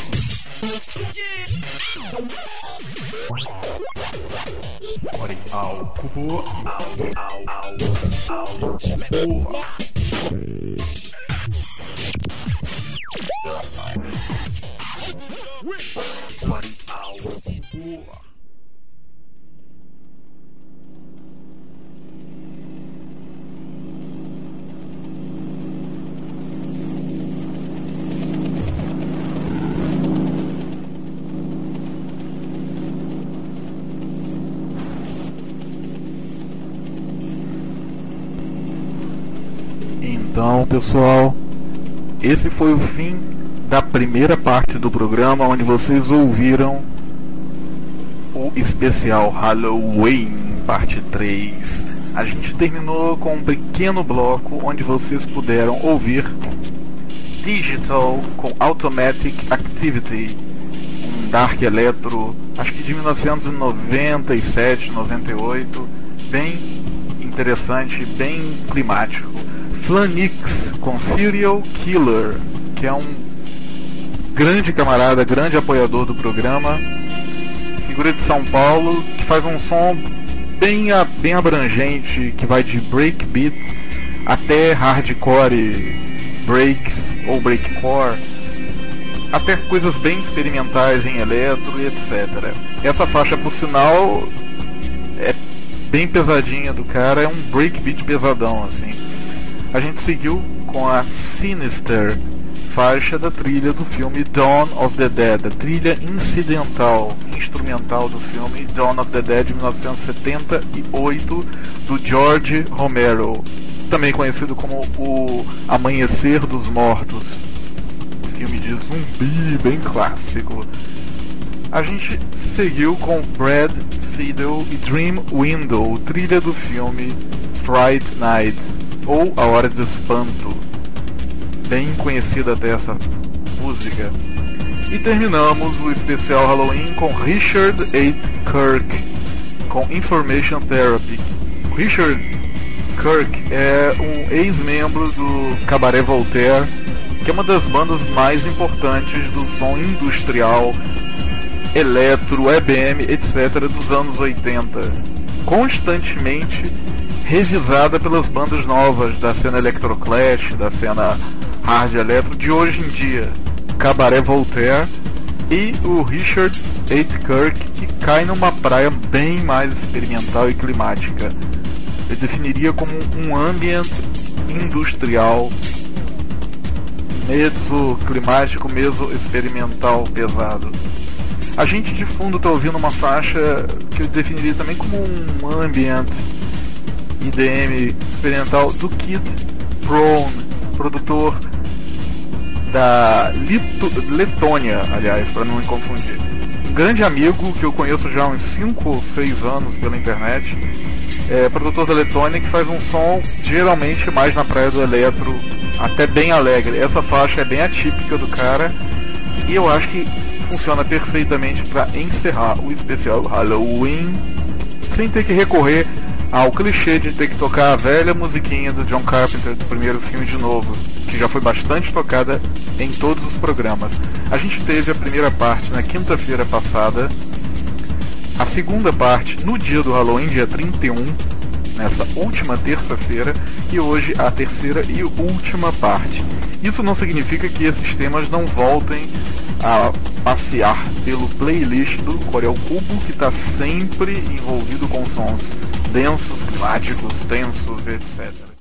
Core ao cubo. Core ao cubo. Então, pessoal, esse foi o fim da primeira parte do programa, onde vocês ouviram o especial Halloween, parte três. A gente terminou com um pequeno bloco onde vocês puderam ouvir Digital com Automatic Activity, um dark electro, acho que de mil novecentos e noventa e sete, noventa e oito, bem interessante, bem climático. Flanix com Serial Killer, que é um grande camarada, grande apoiador do programa, figura de São Paulo, que faz um som bem, bem abrangente, que vai de breakbeat até hardcore breaks ou breakcore, até coisas bem experimentais em eletro e etcétera. Essa faixa, por sinal, é bem pesadinha do cara, é um breakbeat pesadão assim. A gente seguiu com a Sinister, faixa da trilha do filme Dawn of the Dead, a trilha incidental, instrumental do filme Dawn of the Dead de mil novecentos e setenta e oito, do George Romero, também conhecido como o Amanhecer dos Mortos, filme de zumbi bem clássico. A gente seguiu com Brad Fiedel e Dream Window, trilha do filme Fright Night, ou A Hora do Espanto, bem conhecida até essa música. E terminamos o especial Halloween com Richard A. Kirk, com Information Therapy. Richard Kirk é um ex-membro do Cabaret Voltaire, que é uma das bandas mais importantes do som industrial, eletro, E B M, etcétera dos anos oitenta, constantemente revisada pelas bandas novas da cena electroclash, da cena hard electro de hoje em dia. Cabaret Voltaire e o Richard A. Kirk, que cai numa praia bem mais experimental e climática. Eu definiria como um ambiente industrial, meso climático, meso experimental pesado. A gente de fundo está ouvindo uma faixa que eu definiria também como um ambiente I D M experimental do Kid Prone, produtor da Lito, Letônia, aliás, para não me confundir. Um grande amigo que eu conheço já há uns cinco ou seis anos pela internet, é produtor da Letônia, que faz um som geralmente mais na praia do eletro, até bem alegre. Essa faixa é bem atípica do cara e eu acho que funciona perfeitamente para encerrar o especial Halloween sem ter que recorrer ao clichê de ter que tocar a velha musiquinha do John Carpenter do primeiro filme de novo, que já foi bastante tocada em todos os programas. A gente teve a primeira parte na quinta-feira passada, a segunda parte no dia do Halloween, dia trinta e um, nessa última terça-feira, e hoje a terceira e última parte. Isso não significa que esses temas não voltem a passear pelo playlist do Core ao Cubo, que está sempre envolvido com sons densos, climáticos, tensos, etcétera.